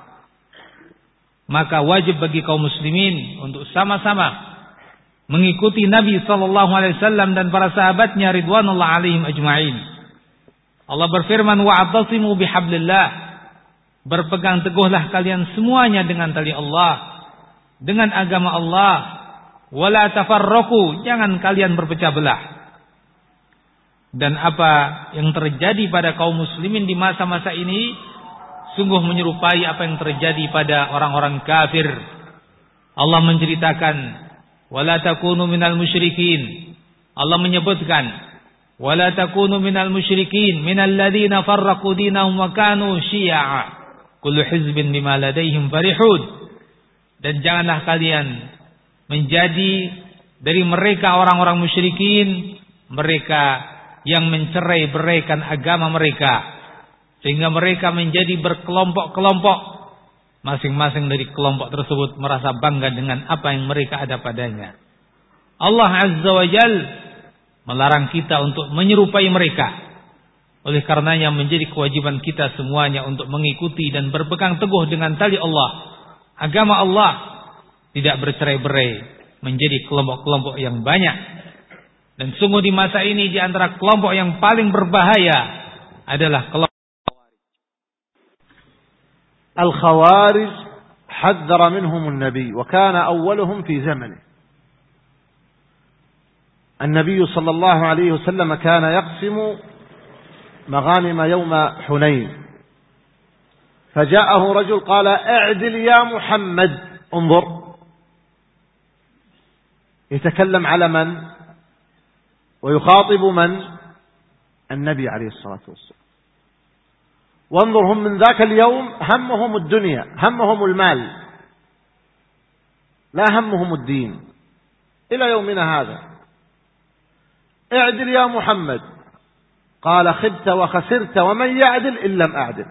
Maka wajib bagi kaum muslimin untuk sama-sama mengikuti Nabi sallallahu alaihi wasallam dan para sahabatnya ridwanullah alaihim ajma'in. Allah berfirman, wa'tasimu bihablillah. Berpegang teguhlah kalian semuanya dengan tali Allah, dengan agama Allah. Wala tafarraqu, jangan kalian berpecah belah. Dan apa yang terjadi pada kaum muslimin di masa-masa ini sungguh menyerupai apa yang terjadi pada orang-orang kafir. Allah menceritakan, wala takunu minal musyrikin. Allah menyebutkan, wala takunu minal musyrikin minal ladzina farraqu dinahum wa kanu syi'a. Kullu hizbin bima ladaihim farihun. Dan janganlah kalian menjadi dari mereka orang-orang musyrikin, mereka yang mencerai-beraikan agama mereka, sehingga mereka menjadi berkelompok-kelompok. Masing-masing dari kelompok tersebut merasa bangga dengan apa yang mereka ada padanya. Allah Azza wa Jal melarang kita untuk menyerupai mereka. Oleh karenanya menjadi kewajiban kita semuanya untuk mengikuti dan berpegang teguh dengan tali Allah. Agama Allah tidak bercerai-berai menjadi kelompok-kelompok yang banyak. Dan sungguh di masa ini di antara kelompok yang paling berbahaya adalah kelompok Al-Khawarij. Haddara minhum an-Nabi wa kana awwaluhum fi zamanihi. An-Nabi sallallahu alaihi wasallam kana yaqsimu مغانم يوم حنين فجاءه رجل قال اعدل يا محمد. انظر يتكلم على من ويخاطب من؟ النبي عليه الصلاة والسلام. وانظر هم من ذاك اليوم همهم الدنيا، همهم المال، لا همهم الدين إلى يومنا هذا. اعدل يا محمد. قال خبت وخسرت ومن يعدل إن لم أعدل.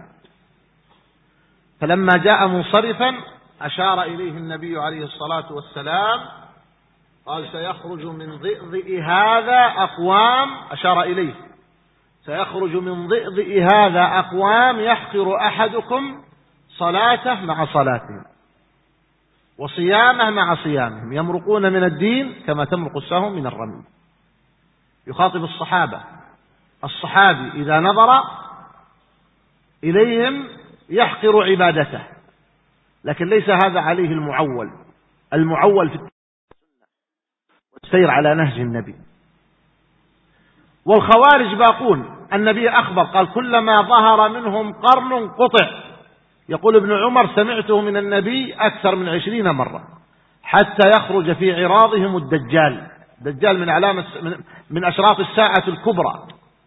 فلما جاء منصرفا أشار إليه النبي عليه الصلاة والسلام قال سيخرج من ضئضئ هذا أقوام، أشار إليه سيخرج من ضئضئ هذا أقوام يحقر أحدكم صلاته مع صلاتهم وصيامه مع صيامهم يمرقون من الدين كما تمرق السهم من الرمي. يخاطب الصحابة. الصحابي إذا نظر إليهم يحقر عبادته، لكن ليس هذا عليه المعول. المعول في السير على نهج النبي. والخوارج باقون. النبي أخبر قال كلما ظهر منهم قرن قطع. يقول ابن عمر سمعته من النبي أكثر من عشرين مرة حتى يخرج في عراضهم الدجال. الدجال من علامة من أشراط الساعة الكبرى.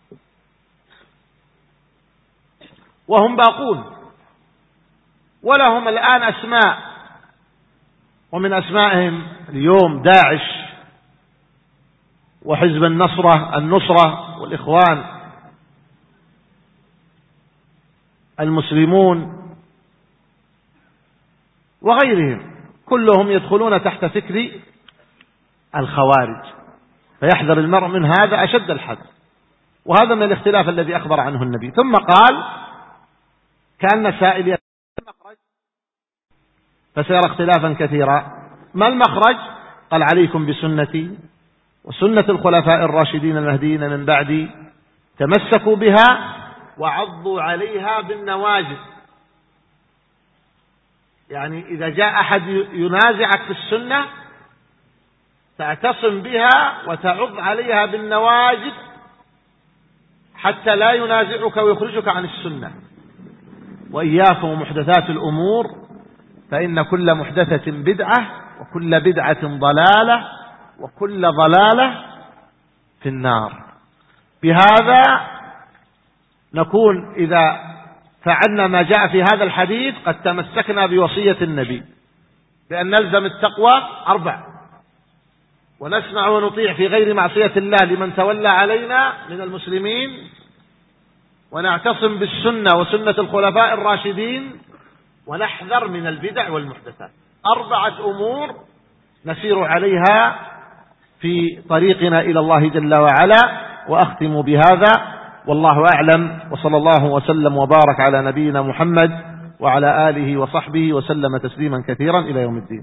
وهم باقون ولهم الآن أسماء، ومن أسمائهم اليوم داعش وحزب النصرة النصرة والإخوان المسلمون وغيرهم كلهم يدخلون تحت فكر الخوارج، فيحذر المرء من هذا أشد الحذر. وهذا من الاختلاف الذي أخبر عنه النبي. ثم قال كان سائل المخرج فسيرى اختلافا كثيرا. ما المخرج؟ قال عليكم بسنتي وسنة الخلفاء الراشدين المهديين من بعدي، تمسكوا بها وعضوا عليها بالنواجذ. يعني إذا جاء أحد ينازعك في السنة تعتصم بها وتعض عليها بالنواجذ حتى لا ينازعك ويخرجك عن السنة. وإياكم ومحدثات الأمور فإن كل محدثة بدعة وكل بدعة ضلالة وكل ضلالة في النار. بهذا نكون إذا فعلنا ما جاء في هذا الحديث قد تمسكنا بوصية النبي بأن نلزم التقوى أربع، ونسمع ونطيع في غير معصية الله لمن تولى علينا من المسلمين، ونعتصم بالسنة وسنة الخلفاء الراشدين، ونحذر من البدع والمحدثات. أربعة أمور نسير عليها في طريقنا إلى الله جل وعلا. وأختم بهذا والله أعلم، وصلى الله وسلم وبارك على نبينا محمد وعلى آله وصحبه وسلم تسليما كثيرا إلى يوم الدين.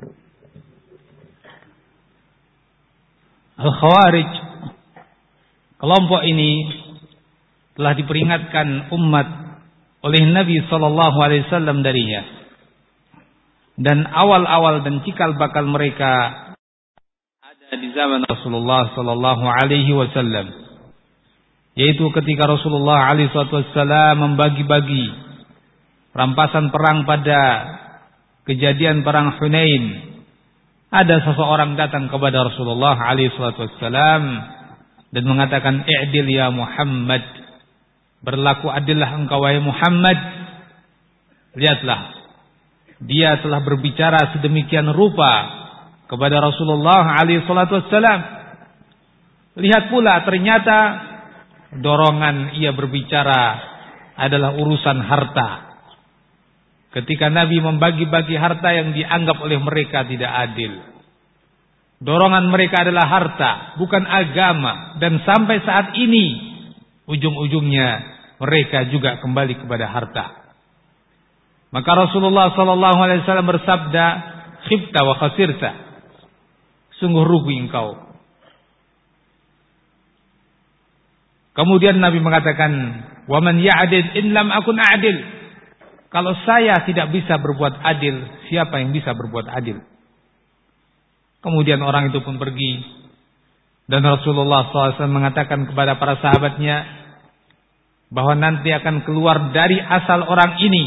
Al-Khawarij, kelompok ini telah diperingatkan umat oleh Nabi sallallahu alaihi wasallam darinya. Dan awal-awal dan cikal bakal mereka ada di zaman Rasulullah sallallahu alaihi wasallam, yaitu ketika Rasulullah alaihi wasallam membagi-bagi rampasan perang pada kejadian perang Hunain. Ada seseorang datang kepada Rasulullah alaihi wasallam dan mengatakan, "I'dil ya Muhammad." Berlaku adillah engkau wahai Muhammad. Lihatlah, dia telah berbicara sedemikian rupa kepada Rasulullah alaihi wasallam. Lihat pula ternyata dorongan ia berbicara adalah urusan harta. Ketika Nabi membagi-bagi harta yang dianggap oleh mereka tidak adil. Dorongan mereka adalah harta, bukan agama. Dan sampai saat ini, ujung-ujungnya mereka juga kembali kepada harta. Maka Rasulullah sallallahu alaihi wasallam bersabda, "Khibta wa khasirta." Sungguh rugi engkau. Kemudian Nabi mengatakan, "Wa man ya'dil in lam akun a'dil." Kalau saya tidak bisa berbuat adil, siapa yang bisa berbuat adil? Kemudian orang itu pun pergi. Dan Rasulullah shallallahu alaihi wasallam mengatakan kepada para sahabatnya bahwa nanti akan keluar dari asal orang ini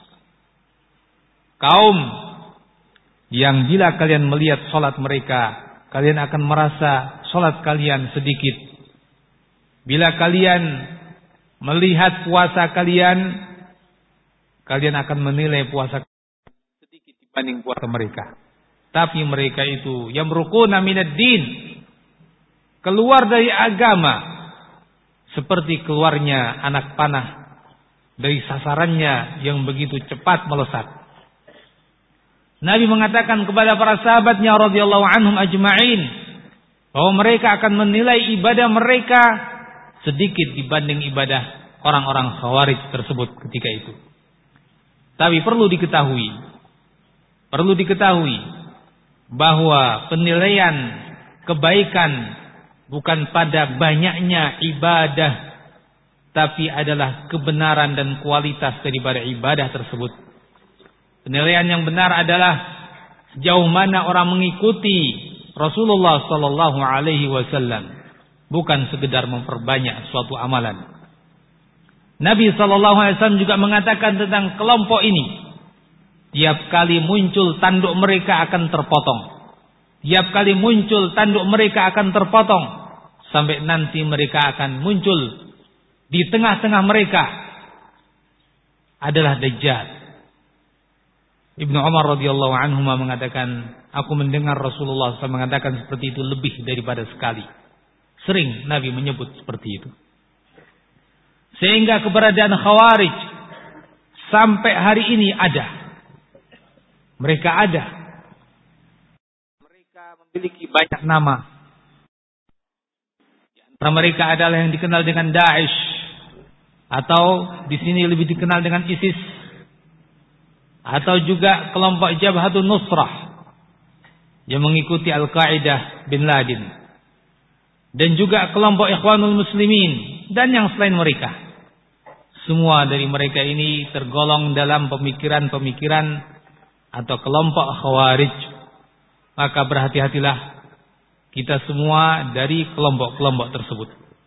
kaum yang bila kalian melihat sholat mereka, kalian akan merasa sholat kalian sedikit. Bila kalian melihat puasa kalian, kalian akan menilai puasa sedikit dibanding puasa mereka. Tapi mereka itu yang yamruquna minad din, keluar dari agama seperti keluarnya anak panah dari sasarannya yang begitu cepat melesat. Nabi mengatakan kepada para sahabatnya radhiyallahu anhum ajma'in bahwa mereka akan menilai ibadah mereka sedikit dibanding ibadah orang-orang Khawarij tersebut ketika itu. Tapi perlu diketahui, perlu diketahui bahwa penilaian kebaikan bukan pada banyaknya ibadah, tapi adalah kebenaran dan kualitas daripada ibadah tersebut. Penilaian yang benar adalah sejauh mana orang mengikuti Rasulullah sallallahu alaihi wasallam, bukan sekedar memperbanyak suatu amalan. Nabi sallallahu alaihi wasallam juga mengatakan tentang kelompok ini, tiap kali muncul tanduk mereka akan terpotong. Tiap kali muncul tanduk mereka akan terpotong sampai nanti mereka akan muncul di tengah-tengah mereka adalah Dajjal. Ibnu Umar radhiyallahu anhu mengatakan, aku mendengar Rasulullah shallallahu alaihi wasallam mengatakan seperti itu lebih daripada sekali. Sering Nabi menyebut seperti itu. Sehingga keberadaan Khawarij sampai hari ini ada. Mereka ada. Mereka memiliki banyak nama. Di antara mereka adalah yang dikenal dengan Daesh, atau di sini lebih dikenal dengan ISIS, atau juga kelompok Jabhatun Nusrah yang mengikuti Al-Qaeda Bin Laden, dan juga kelompok Ikhwanul Muslimin dan yang selain mereka. Semua dari mereka ini tergolong dalam pemikiran-pemikiran atau kelompok Khawarij. Maka berhati-hatilah kita semua dari kelompok-kelompok tersebut.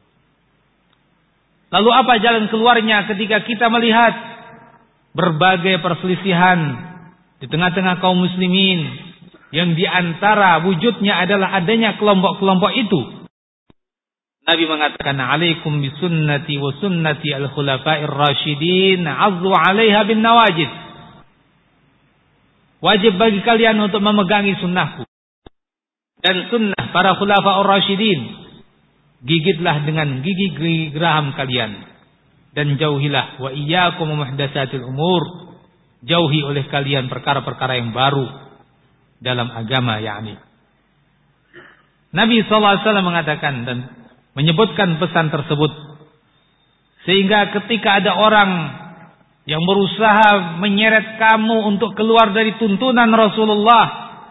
Lalu apa jalan keluarnya ketika kita melihat berbagai perselisihan di tengah-tengah kaum muslimin yang diantara wujudnya adalah adanya kelompok-kelompok itu? Nabi mengatakan, "Alaikum bisunnati wa sunnati al-khulafa'ir rasyidin, 'adzu 'alaiha bin nawajid." Wajib bagi kalian untuk memegangi sunnahku dan sunnah para khulafa'ur rasyidin. Gigitlah dengan gigi geraham kalian dan jauhilah wa iyyakum muhdatsatil umur. Jauhi oleh kalian perkara-perkara yang baru dalam agama, yakni. Nabi sallallahu alaihi wasallam mengatakan dan menyebutkan pesan tersebut, sehingga ketika ada orang yang berusaha menyeret kamu untuk keluar dari tuntunan Rasulullah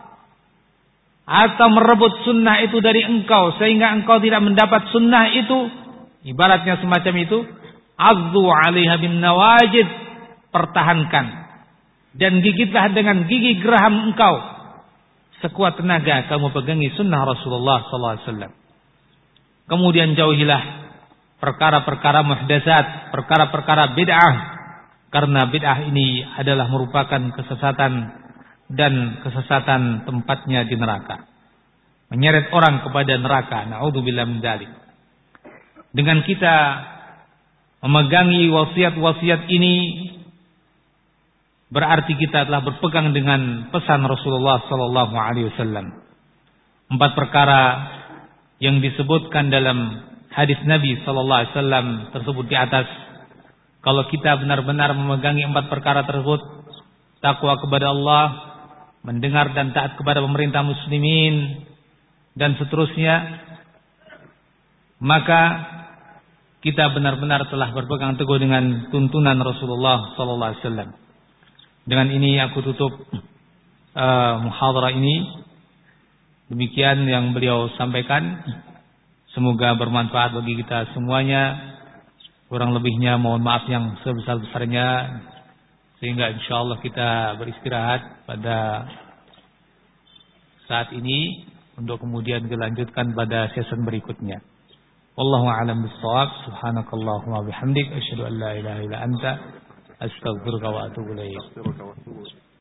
atau merebut sunnah itu dari engkau sehingga engkau tidak mendapat sunnah itu, ibaratnya semacam itu, azzu 'alaiha bin nawajid, pertahankan dan gigitlah dengan gigi geraham engkau sekuat tenaga kamu pegangi sunnah Rasulullah sallallahu alaihi wasallam. Kemudian jauhilah perkara-perkara muhdatsat, perkara-perkara bid'ah, karena bid'ah ini adalah merupakan kesesatan dan kesesatan tempatnya di neraka, menyeret orang kepada neraka. Na'udzubillah min dzalik. Dengan kita memegangi wasiat-wasiat ini, berarti kita telah berpegang dengan pesan Rasulullah sallallahu alaihi wasallam. Empat perkara yang disebutkan dalam hadis Nabi sallallahu alaihi wasallam tersebut di atas, kalau kita benar-benar memegangi empat perkara tersebut, takwa kepada Allah, mendengar dan taat kepada pemerintah muslimin, dan seterusnya, maka kita benar-benar telah berpegang teguh dengan tuntunan Rasulullah sallallahu alaihi wasallam. Dengan ini aku tutup uh, muhadarah ini. Demikian yang beliau sampaikan. Semoga bermanfaat bagi kita semuanya. Kurang lebihnya mohon maaf yang sebesar-besarnya, sehingga insyaallah kita beristirahat pada saat ini untuk kemudian dilanjutkan pada season berikutnya. Wallahu a'lam bissawab. Subhanakallahumma bihamdik asyhadu an la ilaha illa anta astaghfiruka wa atubu ilaik.